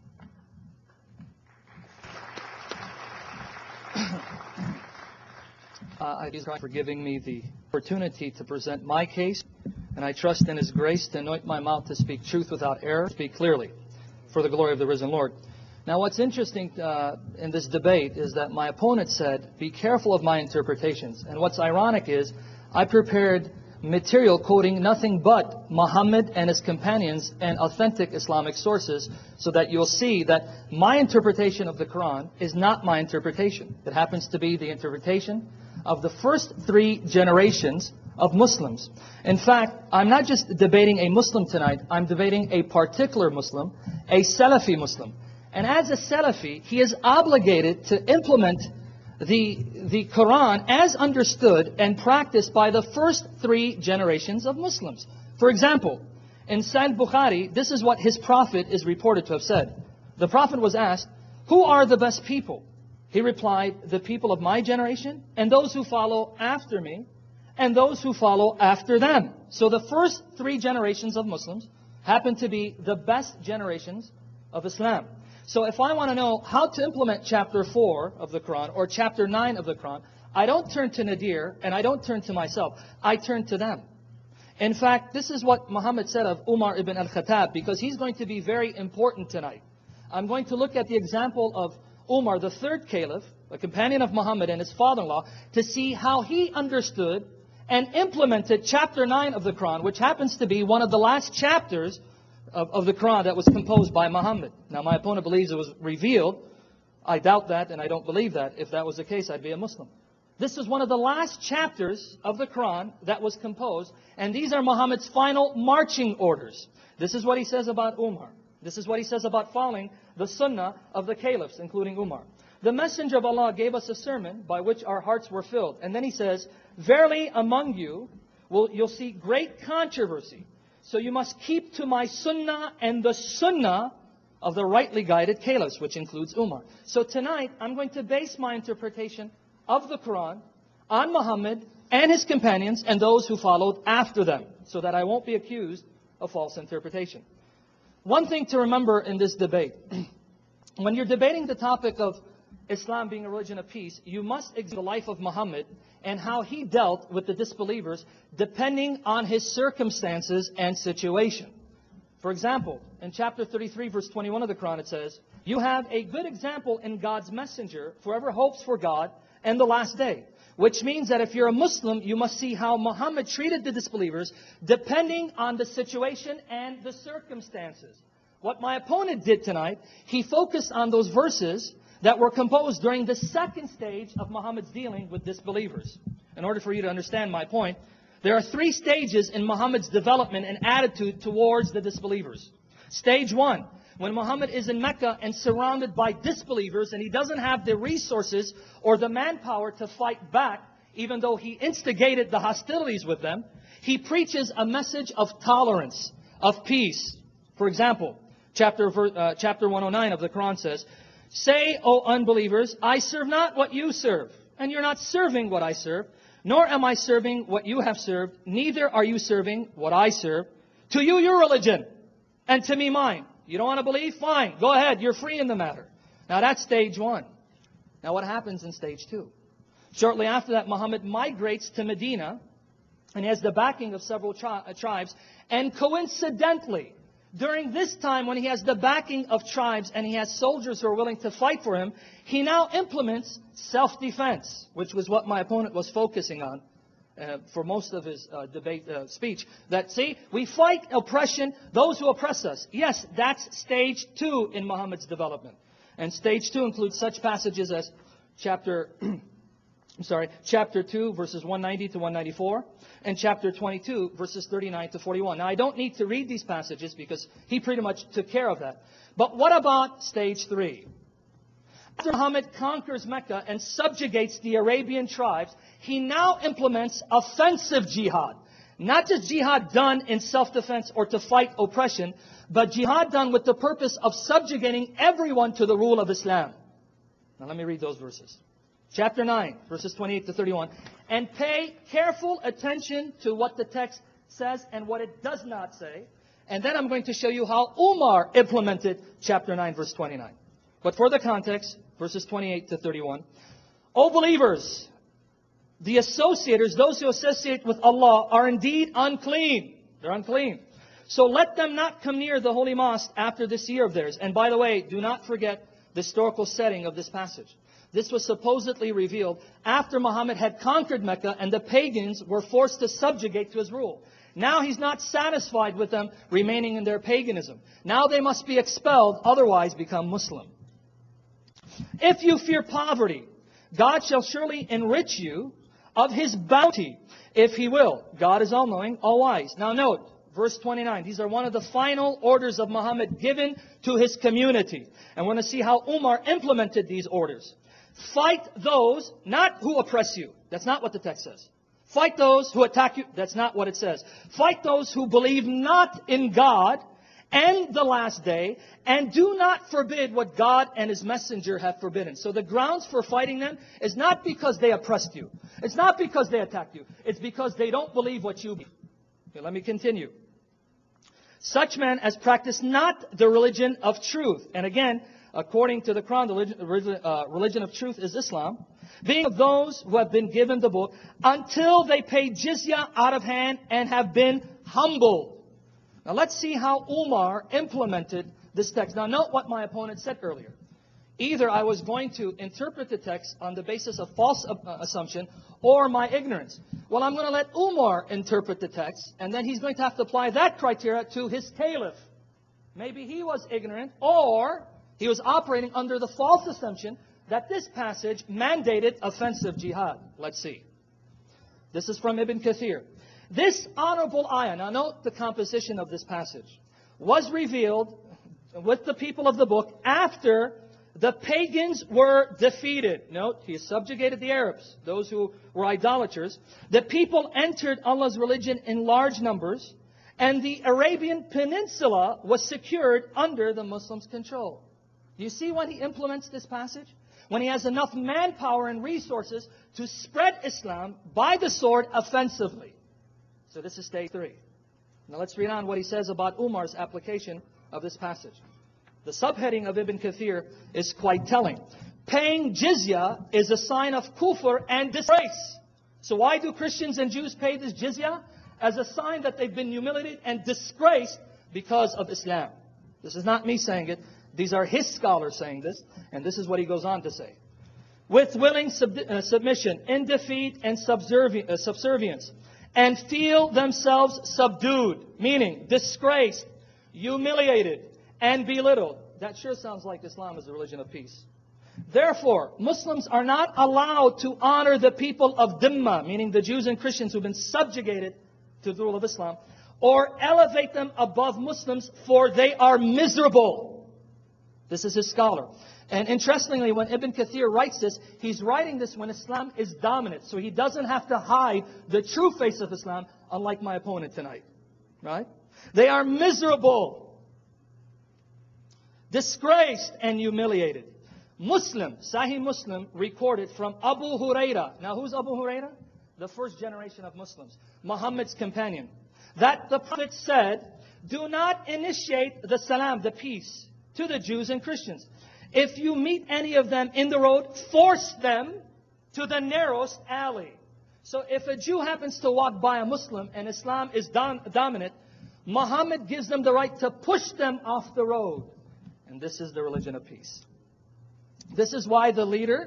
I thank God for giving me the opportunity to present my case, and I trust in His grace to anoint my mouth to speak truth without error, speak clearly, for the glory of the risen Lord. Now what's interesting in this debate is that my opponent said, be careful of my interpretations. And what's ironic is, I prepared material quoting nothing but Muhammad and his companions and authentic Islamic sources, so that you'll see that my interpretation of the Quran is not my interpretation. It happens to be the interpretation of the first 3 generations of Muslims. In fact, I'm not just debating a Muslim tonight, I'm debating a particular Muslim, a Salafi Muslim. And as a Salafi, he is obligated to implement the Quran as understood and practiced by the first 3 generations of Muslims. For example, in Sahih Bukhari, this is what his prophet is reported to have said. The prophet was asked, who are the best people? He replied, the people of my generation, and those who follow after me, and those who follow after them. So the first 3 generations of Muslims happen to be the best generations of Islam. So if I want to know how to implement chapter 4 of the Quran or chapter 9 of the Quran, I don't turn to Nadir and I don't turn to myself. I turn to them. In fact, this is what Muhammad said of Umar ibn al-Khattab, because he's going to be very important tonight. I'm going to look at the example of Umar, the 3rd caliph, a companion of Muhammad and his father-in-law, to see how he understood and implemented chapter 9 of the Quran, which happens to be one of the last chapters of the Quran that was composed by Muhammad. Now my opponent believes it was revealed. I doubt that and I don't believe that. If that was the case, I'd be a Muslim. This is one of the last chapters of the Quran that was composed, and these are Muhammad's final marching orders. This is what he says about Umar. This is what he says about following the sunnah of the caliphs, including Umar. The Messenger of Allah gave us a sermon by which our hearts were filled. And then he says, verily among you, you'll see great controversy. So you must keep to my sunnah and the sunnah of the rightly guided caliphs, which includes Umar. So tonight, I'm going to base my interpretation of the Quran on Muhammad and his companions and those who followed after them, so that I won't be accused of false interpretation. One thing to remember in this debate, when you're debating the topic of Islam being a religion of peace, you must examine the life of Muhammad and how he dealt with the disbelievers depending on his circumstances and situation. For example, in chapter 33, verse 21 of the Quran, it says, "You have a good example in God's messenger, for whoever hopes for God and the last day." Which means that if you're a Muslim, you must see how Muhammad treated the disbelievers depending on the situation and the circumstances. What my opponent did tonight, he focused on those verses that were composed during the second stage of Muhammad's dealing with disbelievers. In order for you to understand my point, there are 3 stages in Muhammad's development and attitude towards the disbelievers. Stage 1, when Muhammad is in Mecca and surrounded by disbelievers and he doesn't have the resources or the manpower to fight back, even though he instigated the hostilities with them, he preaches a message of tolerance, of peace. For example, chapter 109 of the Quran says, "Say, O unbelievers, I serve not what you serve, and you're not serving what I serve, nor am I serving what you have served, neither are you serving what I serve. To you your religion, and to me mine. You don't want to believe? Fine, go ahead, you're free in the matter." Now that's stage 1. Now what happens in stage 2? Shortly after that, Muhammad migrates to Medina, and he has the backing of several tribes, and coincidentally, during this time when he has the backing of tribes and he has soldiers who are willing to fight for him, he now implements self-defense, which was what my opponent was focusing on for most of his debate speech. That, see, we fight oppression, those who oppress us. Yes, that's stage 2 in Muhammad's development. And stage 2 includes such passages as chapter 2, verses 190 to 194, and chapter 22, verses 39 to 41. Now, I don't need to read these passages because he pretty much took care of that. But what about stage 3? After Muhammad conquers Mecca and subjugates the Arabian tribes, he now implements offensive jihad. Not just jihad done in self-defense or to fight oppression, but jihad done with the purpose of subjugating everyone to the rule of Islam. Now let me read those verses. Chapter 9, verses 28 to 31. And pay careful attention to what the text says and what it does not say. And then I'm going to show you how Umar implemented chapter 9, verse 29. But for the context, verses 28 to 31. O believers, the associators, those who associate with Allah, are indeed unclean. They're unclean. So let them not come near the holy mosque after this year of theirs. And by the way, do not forget the historical setting of this passage. This was supposedly revealed after Muhammad had conquered Mecca and the pagans were forced to subjugate to his rule. Now he's not satisfied with them remaining in their paganism. Now they must be expelled, otherwise become Muslim. If you fear poverty, God shall surely enrich you of His bounty, if He will. God is all-knowing, all-wise. Now note, verse 29. These are one of the final orders of Muhammad given to his community. And we're going to see how Umar implemented these orders. Fight those, not who oppress you. That's not what the text says. Fight those who attack you. That's not what it says. Fight those who believe not in God and the last day, and do not forbid what God and His messenger have forbidden. So the grounds for fighting them is not because they oppressed you. It's not because they attacked you. It's because they don't believe what you believe. Okay, let me continue. Such men as practice not the religion of truth. And again, according to the Quran, the religion of truth is Islam. Being of those who have been given the book until they pay jizya out of hand and have been humbled. Now let's see how Umar implemented this text. Now note what my opponent said earlier. Either I was going to interpret the text on the basis of false assumption or my ignorance. Well, I'm going to let Umar interpret the text, and then he's going to have to apply that criteria to his caliph. Maybe he was ignorant, or he was operating under the false assumption that this passage mandated offensive jihad. Let's see. This is from Ibn Kathir. This honorable ayah, now note the composition of this passage, was revealed with the people of the book after the pagans were defeated. Note, he subjugated the Arabs, those who were idolaters. The people entered Allah's religion in large numbers, and the Arabian Peninsula was secured under the Muslims' control. Do you see when he implements this passage? When he has enough manpower and resources to spread Islam by the sword offensively. So this is stage 3. Now let's read on what he says about Umar's application of this passage. The subheading of Ibn Kathir is quite telling. Paying jizya is a sign of kufr and disgrace. So why do Christians and Jews pay this jizya? As a sign that they've been humiliated and disgraced because of Islam. This is not me saying it. These are his scholars saying this. And this is what he goes on to say. With willing submission, in defeat and subservience, and feel themselves subdued, meaning disgraced, humiliated, and belittled. That sure sounds like Islam is a religion of peace. Therefore, Muslims are not allowed to honor the people of Dhimma, meaning the Jews and Christians who've been subjugated to the rule of Islam, or elevate them above Muslims, for they are miserable. This is his scholar. And interestingly, when Ibn Kathir writes this, he's writing this when Islam is dominant. So he doesn't have to hide the true face of Islam, unlike my opponent tonight. Right? They are miserable, disgraced, and humiliated. Muslim, Sahih Muslim, recorded from Abu Huraira. Now who's Abu Huraira? The first generation of Muslims. Muhammad's companion. That the Prophet said, do not initiate the salam, the peace, to the Jews and Christians. If you meet any of them in the road, force them to the narrowest alley. So if a Jew happens to walk by a Muslim and Islam is dominant, Muhammad gives them the right to push them off the road. And this is the religion of peace. This is why the leader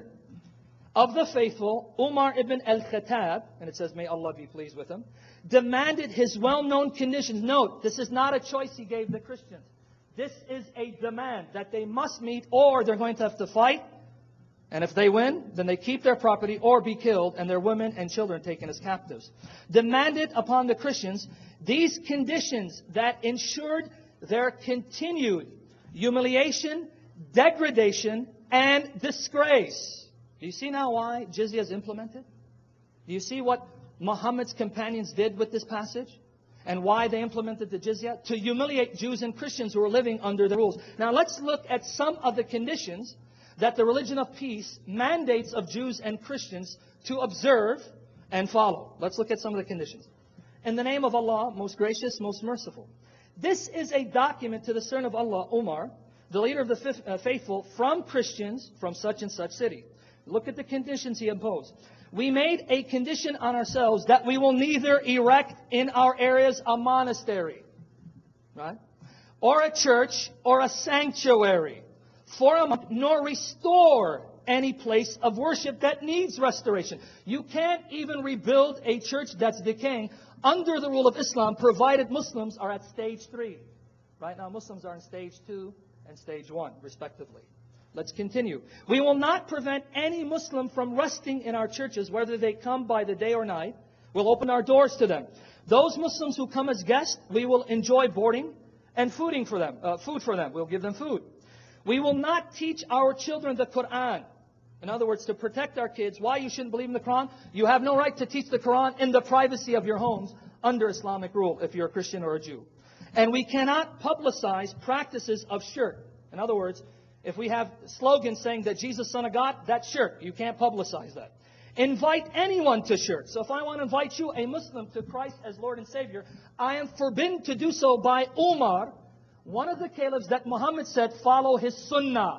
of the faithful, Umar ibn al-Khattab, and it says, may Allah be pleased with him, demanded his well-known conditions. Note, this is not a choice he gave the Christians. This is a demand that they must meet, or they're going to have to fight. And if they win, then they keep their property or be killed, and their women and children taken as captives. Demanded upon the Christians these conditions that ensured their continued humiliation, degradation, and disgrace. Do you see now why jizya is implemented? Do you see what Muhammad's companions did with this passage? And why they implemented the jizya? To humiliate Jews and Christians who were living under the rules. Now let's look at some of the conditions that the religion of peace mandates of Jews and Christians to observe and follow. Let's look at some of the conditions. In the name of Allah, most gracious, most merciful. This is a document to the servant of Allah, Umar, the leader of the faithful, from Christians from such and such city. Look at the conditions he imposed. We made a condition on ourselves that we will neither erect in our areas a monastery, right, or a church or a sanctuary for a month, nor restore any place of worship that needs restoration. You can't even rebuild a church that's decaying under the rule of Islam, provided Muslims are at stage 3. Right now, Muslims are in stage 2 and stage 1, respectively. Let's continue. We will not prevent any Muslim from resting in our churches, whether they come by the day or night. We'll open our doors to them. Those Muslims who come as guests, we will enjoy boarding and food for them. We'll give them food. We will not teach our children the Quran. In other words, to protect our kids, why you shouldn't believe in the Quran? You have no right to teach the Quran in the privacy of your homes under Islamic rule if you're a Christian or a Jew. And we cannot publicize practices of shirk. In other words, if we have slogans saying that Jesus is Son of God, that's shirk. You can't publicize that. Invite anyone to shirk. So if I want to invite you, a Muslim, to Christ as Lord and Savior, I am forbidden to do so by Umar, one of the caliphs that Muhammad said, follow his sunnah.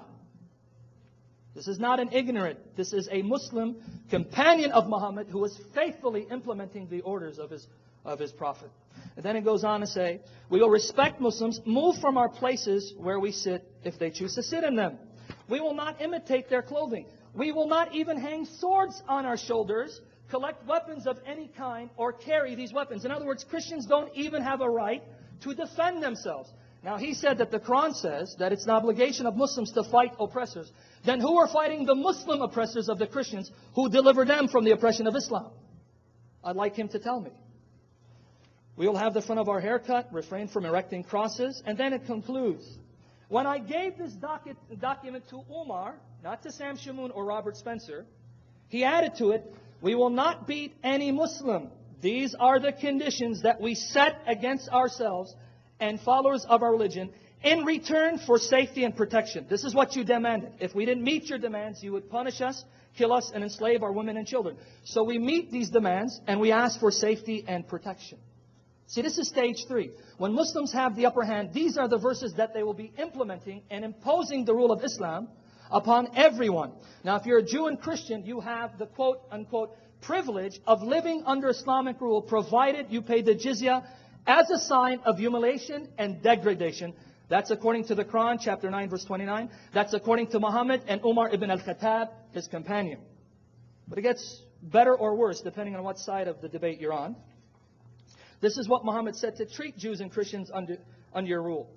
This is not an ignorant. This is a Muslim companion of Muhammad who is faithfully implementing the orders of his prophet. And then it goes on to say, we will respect Muslims, move from our places where we sit if they choose to sit in them. We will not imitate their clothing. We will not even hang swords on our shoulders, collect weapons of any kind, or carry these weapons. In other words, Christians don't even have a right to defend themselves. Now, he said that the Quran says that it's an obligation of Muslims to fight oppressors. Then who are fighting the Muslim oppressors of the Christians who deliver them from the oppression of Islam? I'd like him to tell me. We will have the front of our hair cut, refrain from erecting crosses, and then it concludes. When I gave this document to Umar, not to Sam Shamoun or Robert Spencer, he added to it, we will not beat any Muslim, These are the conditions that we set against ourselves and followers of our religion in return for safety and protection. This is what you demanded. If we didn't meet your demands, you would punish us, kill us, and enslave our women and children. So we meet these demands and we ask for safety and protection. See, this is stage 3. When Muslims have the upper hand, these are the verses that they will be implementing and imposing the rule of Islam upon everyone. Now, if you're a Jew and Christian, you have the quote-unquote privilege of living under Islamic rule, provided you pay the jizya as a sign of humiliation and degradation. That's according to the Quran, chapter 9, verse 29. That's according to Muhammad and Umar ibn al-Khattab, his companion. But it gets better or worse, depending on what side of the debate you're on. This is what Muhammad said to treat Jews and Christians under your rule.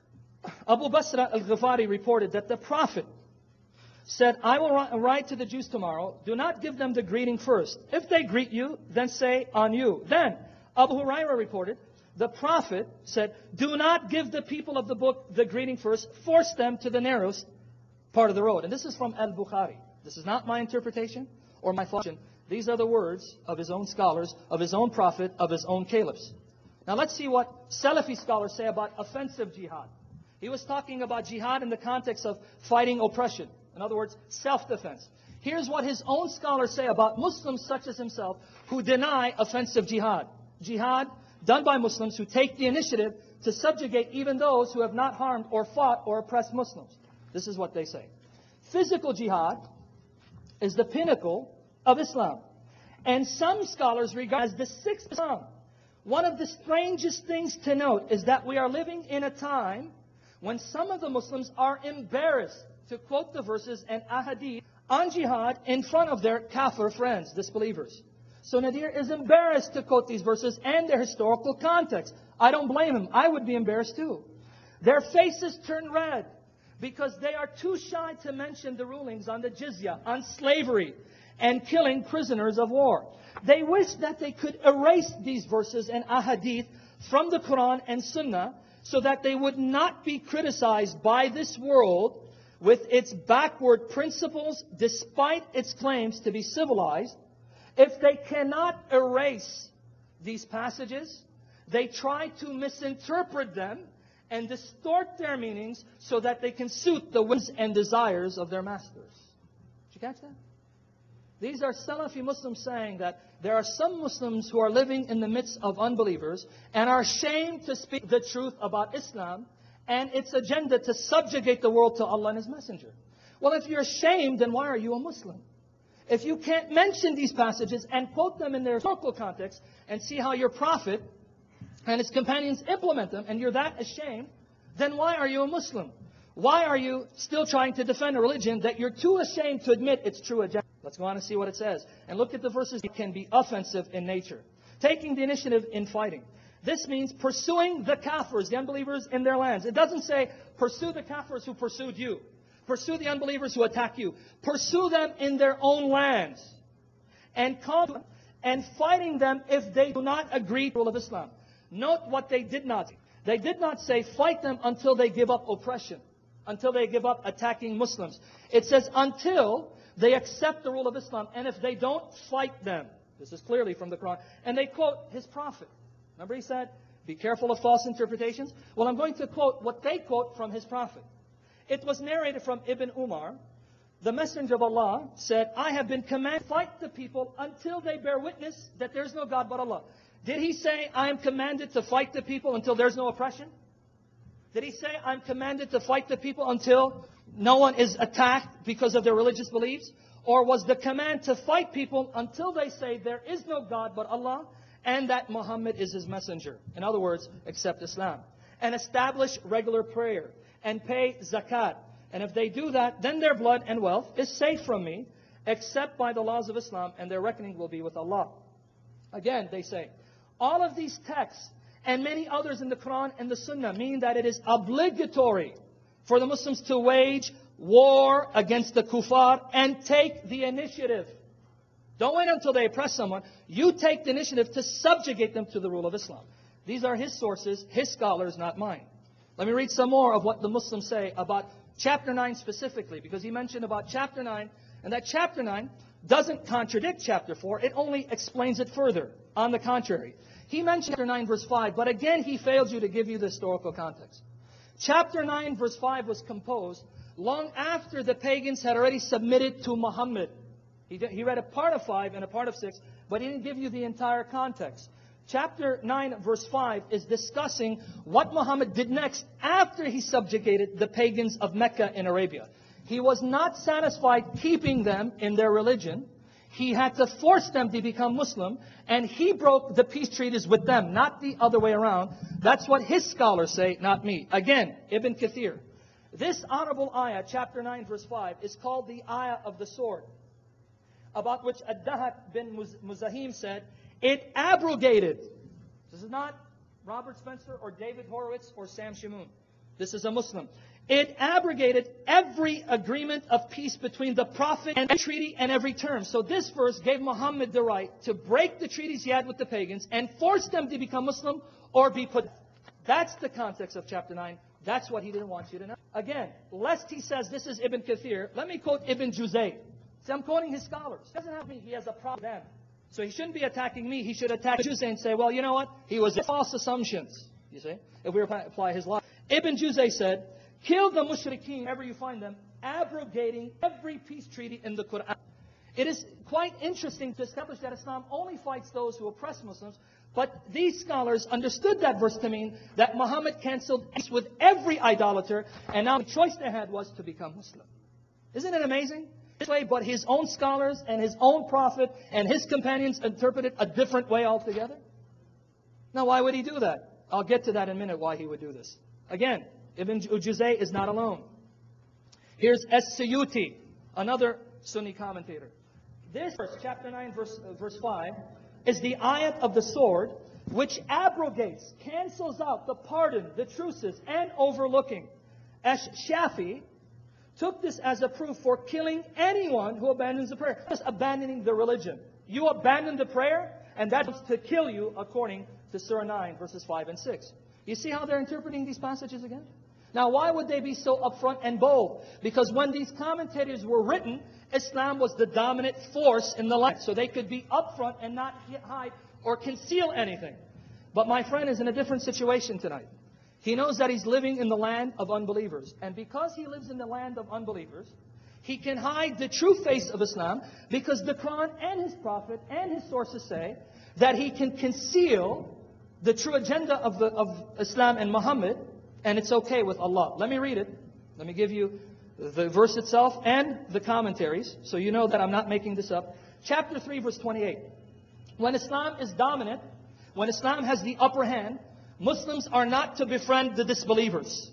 Abu Basra al-Ghifari reported that the Prophet said, I will write to the Jews tomorrow, do not give them the greeting first. If they greet you, then say on you. Then Abu Hurairah reported, the Prophet said, do not give the people of the book the greeting first, force them to the narrowest part of the road. And this is from Al-Bukhari. This is not my interpretation or my thought. These are the words of his own scholars, of his own prophet, of his own caliphs. Now let's see what Salafi scholars say about offensive jihad. He was talking about jihad in the context of fighting oppression. In other words, self-defense. Here's what his own scholars say about Muslims such as himself who deny offensive jihad. Jihad done by Muslims who take the initiative to subjugate even those who have not harmed or fought or oppressed Muslims. This is what they say. Physical jihad is the pinnacle of Islam. And some scholars regard it as the sixth Islam. One of the strangest things to note is that we are living in a time when some of the Muslims are embarrassed to quote the verses and ahadith on jihad in front of their kafir friends, disbelievers. So Nadir is embarrassed to quote these verses and their historical context. I don't blame him. I would be embarrassed too. Their faces turn red because they are too shy to mention the rulings on the jizya, on slavery, and killing prisoners of war. They wish that they could erase these verses and ahadith from the Quran and Sunnah so that they would not be criticized by this world with its backward principles despite its claims to be civilized. If they cannot erase these passages, they try to misinterpret them and distort their meanings so that they can suit the whims and desires of their masters. Did you catch that? These are Salafi Muslims saying that there are some Muslims who are living in the midst of unbelievers and are ashamed to speak the truth about Islam and its agenda to subjugate the world to Allah and His Messenger. Well, if you're ashamed, then why are you a Muslim? If you can't mention these passages and quote them in their historical context and see how your Prophet and his companions implement them, and you're that ashamed, then why are you a Muslim? Why are you still trying to defend a religion that you're too ashamed to admit its true agenda? Let's go on and see what it says. And look at the verses that can be offensive in nature. Taking the initiative in fighting. This means pursuing the kafirs, the unbelievers in their lands. It doesn't say pursue the kafirs who pursued you. Pursue the unbelievers who attack you. Pursue them in their own lands. And fighting them if they do not agree to the rule of Islam. Note what they did not say. They did not say fight them until they give up oppression. Until they give up attacking Muslims. It says until they accept the rule of Islam. And if they don't, fight them. This is clearly from the Quran. And they quote his Prophet. Remember he said, be careful of false interpretations? Well, I'm going to quote what they quote from his Prophet. It was narrated from Ibn Umar. The Messenger of Allah said, I have been commanded to fight the people until they bear witness that there is no God but Allah. Did he say, I am commanded to fight the people until there's no oppression? Did he say, I'm commanded to fight the people until no one is attacked because of their religious beliefs? Or was the command to fight people until they say there is no God but Allah and that Muhammad is his messenger? In other words, accept Islam. And establish regular prayer and pay zakat. And if they do that, then their blood and wealth is safe from me, except by the laws of Islam, and their reckoning will be with Allah. Again, they say, all of these texts and many others in the Quran and the Sunnah mean that it is obligatory for the Muslims to wage war against the kuffar and take the initiative. Don't wait until they oppress someone. You take the initiative to subjugate them to the rule of Islam. These are his sources, his scholars, not mine. Let me read some more of what the Muslims say about chapter 9 specifically, because he mentioned about chapter 9, and that chapter 9 doesn't contradict chapter 4. It only explains it further. On the contrary, he mentioned chapter 9 verse 5, but again he failed you to give you the historical context. Chapter 9 verse 5 was composed long after the pagans had already submitted to Muhammad. He read a part of 5 and a part of 6, but he didn't give you the entire context. Chapter 9 verse 5 is discussing what Muhammad did next after he subjugated the pagans of Mecca in Arabia. He was not satisfied keeping them in their religion. He had to force them to become Muslim, and he broke the peace treaties with them, not the other way around. That's what his scholars say, not me. Again, Ibn Kathir. This honorable ayah, chapter 9, verse 5, is called the ayah of the sword, about which Ad-Dahat bin Muzahim said, it abrogated. This is not Robert Spencer or David Horowitz or Sam Shamoun. This is a Muslim. It abrogated every agreement of peace between the Prophet and every treaty and every term. So this verse gave Muhammad the right to break the treaties he had with the pagans and force them to become Muslim or be put. That's the context of chapter 9. That's what he didn't want you to know. Again, lest he says this is Ibn Kathir, let me quote Ibn Juzay. See, I'm quoting his scholars. He doesn't have me. He has a problem with them. So he shouldn't be attacking me. He should attack Juzay and say, well, you know what? He was false assumptions. You see? If we apply his law. Ibn Juzay said, kill the mushrikeen wherever you find them, abrogating every peace treaty in the Quran. It is quite interesting to establish that Islam only fights those who oppress Muslims, but these scholars understood that verse to mean that Muhammad canceled peace with every idolater, and now the choice they had was to become Muslim. Isn't it amazing? This way, but his own scholars and his own prophet and his companions interpreted a different way altogether. Now, why would he do that? I'll get to that in a minute, why he would do this. Again, Ibn Juzay is not alone. Here's As-Suyuti, another Sunni commentator. This verse, chapter 9, verse 5, is the ayat of the sword, which abrogates, cancels out the pardon, the truces, and overlooking. Ash-Shafi took this as a proof for killing anyone who abandons the prayer. Just abandoning the religion. You abandon the prayer, and that's to kill you, according to Surah 9, verses 5 and 6. You see how they're interpreting these passages again? Now, why would they be so upfront and bold? Because when these commentators were written, Islam was the dominant force in the land. So they could be upfront and not hide or conceal anything. But my friend is in a different situation tonight. He knows that he's living in the land of unbelievers. And because he lives in the land of unbelievers, he can hide the true face of Islam because the Quran and his Prophet and his sources say that he can conceal the true agenda of Islam and Muhammad, and it's okay with Allah. Let me read it. Let me give you the verse itself and the commentaries, so you know that I'm not making this up. Chapter 3, verse 28. When Islam is dominant, when Islam has the upper hand, Muslims are not to befriend the disbelievers.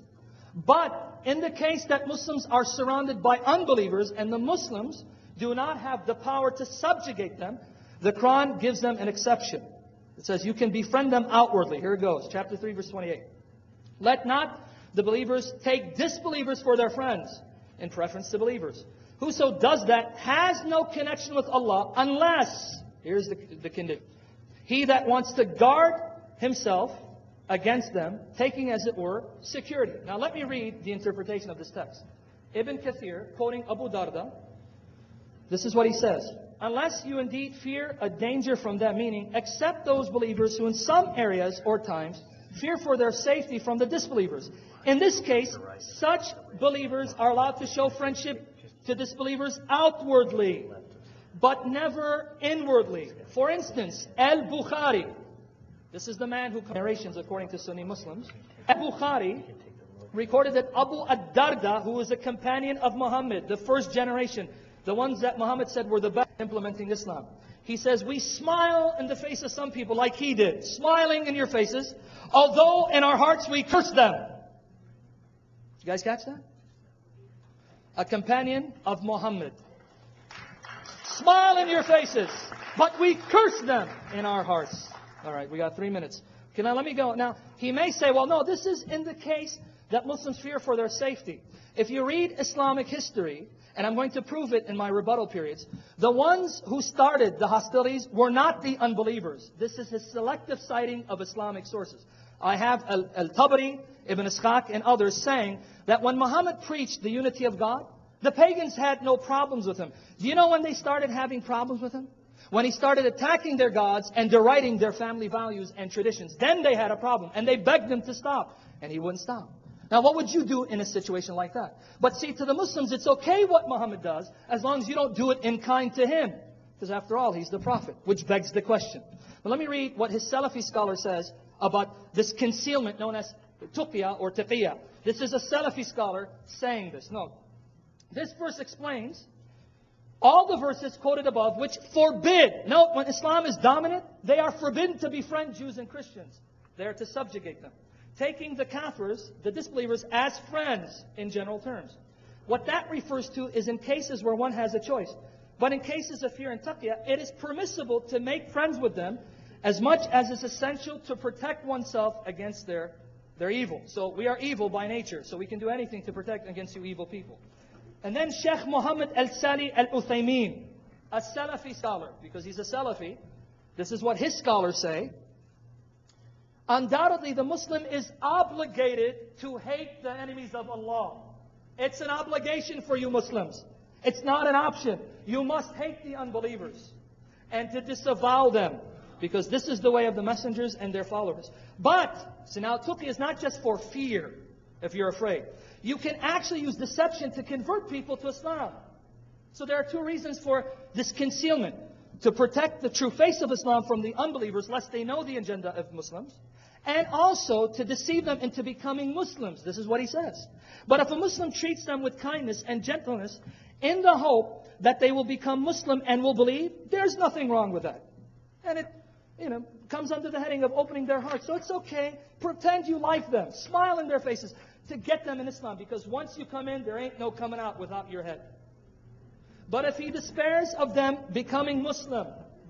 But in the case that Muslims are surrounded by unbelievers and the Muslims do not have the power to subjugate them, the Quran gives them an exception. It says you can befriend them outwardly. Here it goes. Chapter 3, verse 28. Let not the believers take disbelievers for their friends in preference to believers. Whoso does that has no connection with Allah unless, here's the condition, he that wants to guard himself against them, taking as it were security. Now let me read the interpretation of this text. Ibn Kathir, quoting Abu Darda, this is what he says. Unless you indeed fear a danger from them, meaning except those believers who in some areas or times fear for their safety from the disbelievers. In this case, such believers are allowed to show friendship to disbelievers outwardly, but never inwardly. For instance, Al-Bukhari, this is the man who narrations according to Sunni Muslims. Al-Bukhari recorded that Abu ad-Darda, who was a companion of Muhammad, the first generation, the ones that Muhammad said were the best implementing Islam. He says, we smile in the face of some people like he did, smiling in your faces, although in our hearts we curse them. You guys catch that? A companion of Muhammad. Smile in your faces, but we curse them in our hearts. All right, we got 3 minutes. Okay, now let me go. Now, he may say, well, no, this is in the case that Muslims fear for their safety. If you read Islamic history, and I'm going to prove it in my rebuttal periods, the ones who started the hostilities were not the unbelievers. This is his selective citing of Islamic sources. I have Al-Tabari, Ibn Ishaq, and others saying that when Muhammad preached the unity of God, The pagans had no problems with him. Do you know when they started having problems with him? When he started attacking their gods and deriding their family values and traditions. Then they had a problem. And they begged him to stop. And he wouldn't stop. Now what would you do in a situation like that? But see, to the Muslims, it's okay what Muhammad does, as long as you don't do it in kind to him. Because after all, he's the prophet, which begs the question. But let me read what his Salafi scholar says about this concealment known as tuqya or taqiyya. This is a Salafi scholar saying this. No. This verse explains all the verses quoted above which forbid. Note, when Islam is dominant, they are forbidden to befriend Jews and Christians. They are to subjugate them. Taking the kafirs, the disbelievers, as friends in general terms. What that refers to is in cases where one has a choice. But in cases of fear and taqiyya, it is permissible to make friends with them as much as is essential to protect oneself against their evil. So we are evil by nature, so we can do anything to protect against you evil people. And then Sheikh Muhammad al-Sali al-Uthaymin, a Salafi scholar, because he's a Salafi, this is what his scholars say. Undoubtedly, the Muslim is obligated to hate the enemies of Allah. It's an obligation for you Muslims. It's not an option. You must hate the unbelievers and to disavow them, because this is the way of the messengers and their followers. But, so now tuqya is not just for fear, if you're afraid. You can actually use deception to convert people to Islam. So there are two reasons for this concealment. To protect the true face of Islam from the unbelievers, lest they know the agenda of Muslims. And also to deceive them into becoming Muslims. This is what he says. But if a Muslim treats them with kindness and gentleness, in the hope that they will become Muslim and will believe, there's nothing wrong with that. And it, comes under the heading of opening their hearts. So it's okay. Pretend you like them. Smile in their faces to get them in Islam. Because once you come in, there ain't no coming out without your head. But if he despairs of them becoming Muslim,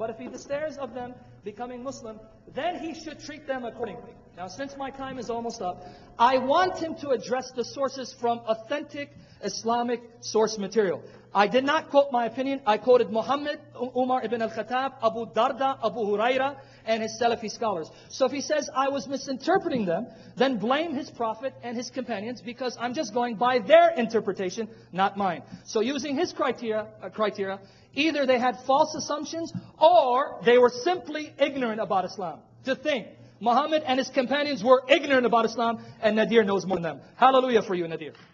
then he should treat them accordingly. Now, since my time is almost up, I want him to address the sources from authentic Islamic source material. I did not quote my opinion. I quoted Muhammad, Umar ibn al-Khattab, Abu Darda, Abu Huraira, and his Salafi scholars. So if he says I was misinterpreting them, then blame his prophet and his companions, because I'm just going by their interpretation, not mine. So using his criteria, either they had false assumptions or they were simply ignorant about Islam. To think Muhammad and his companions were ignorant about Islam, and Nadir knows more than them. Hallelujah for you, Nadir.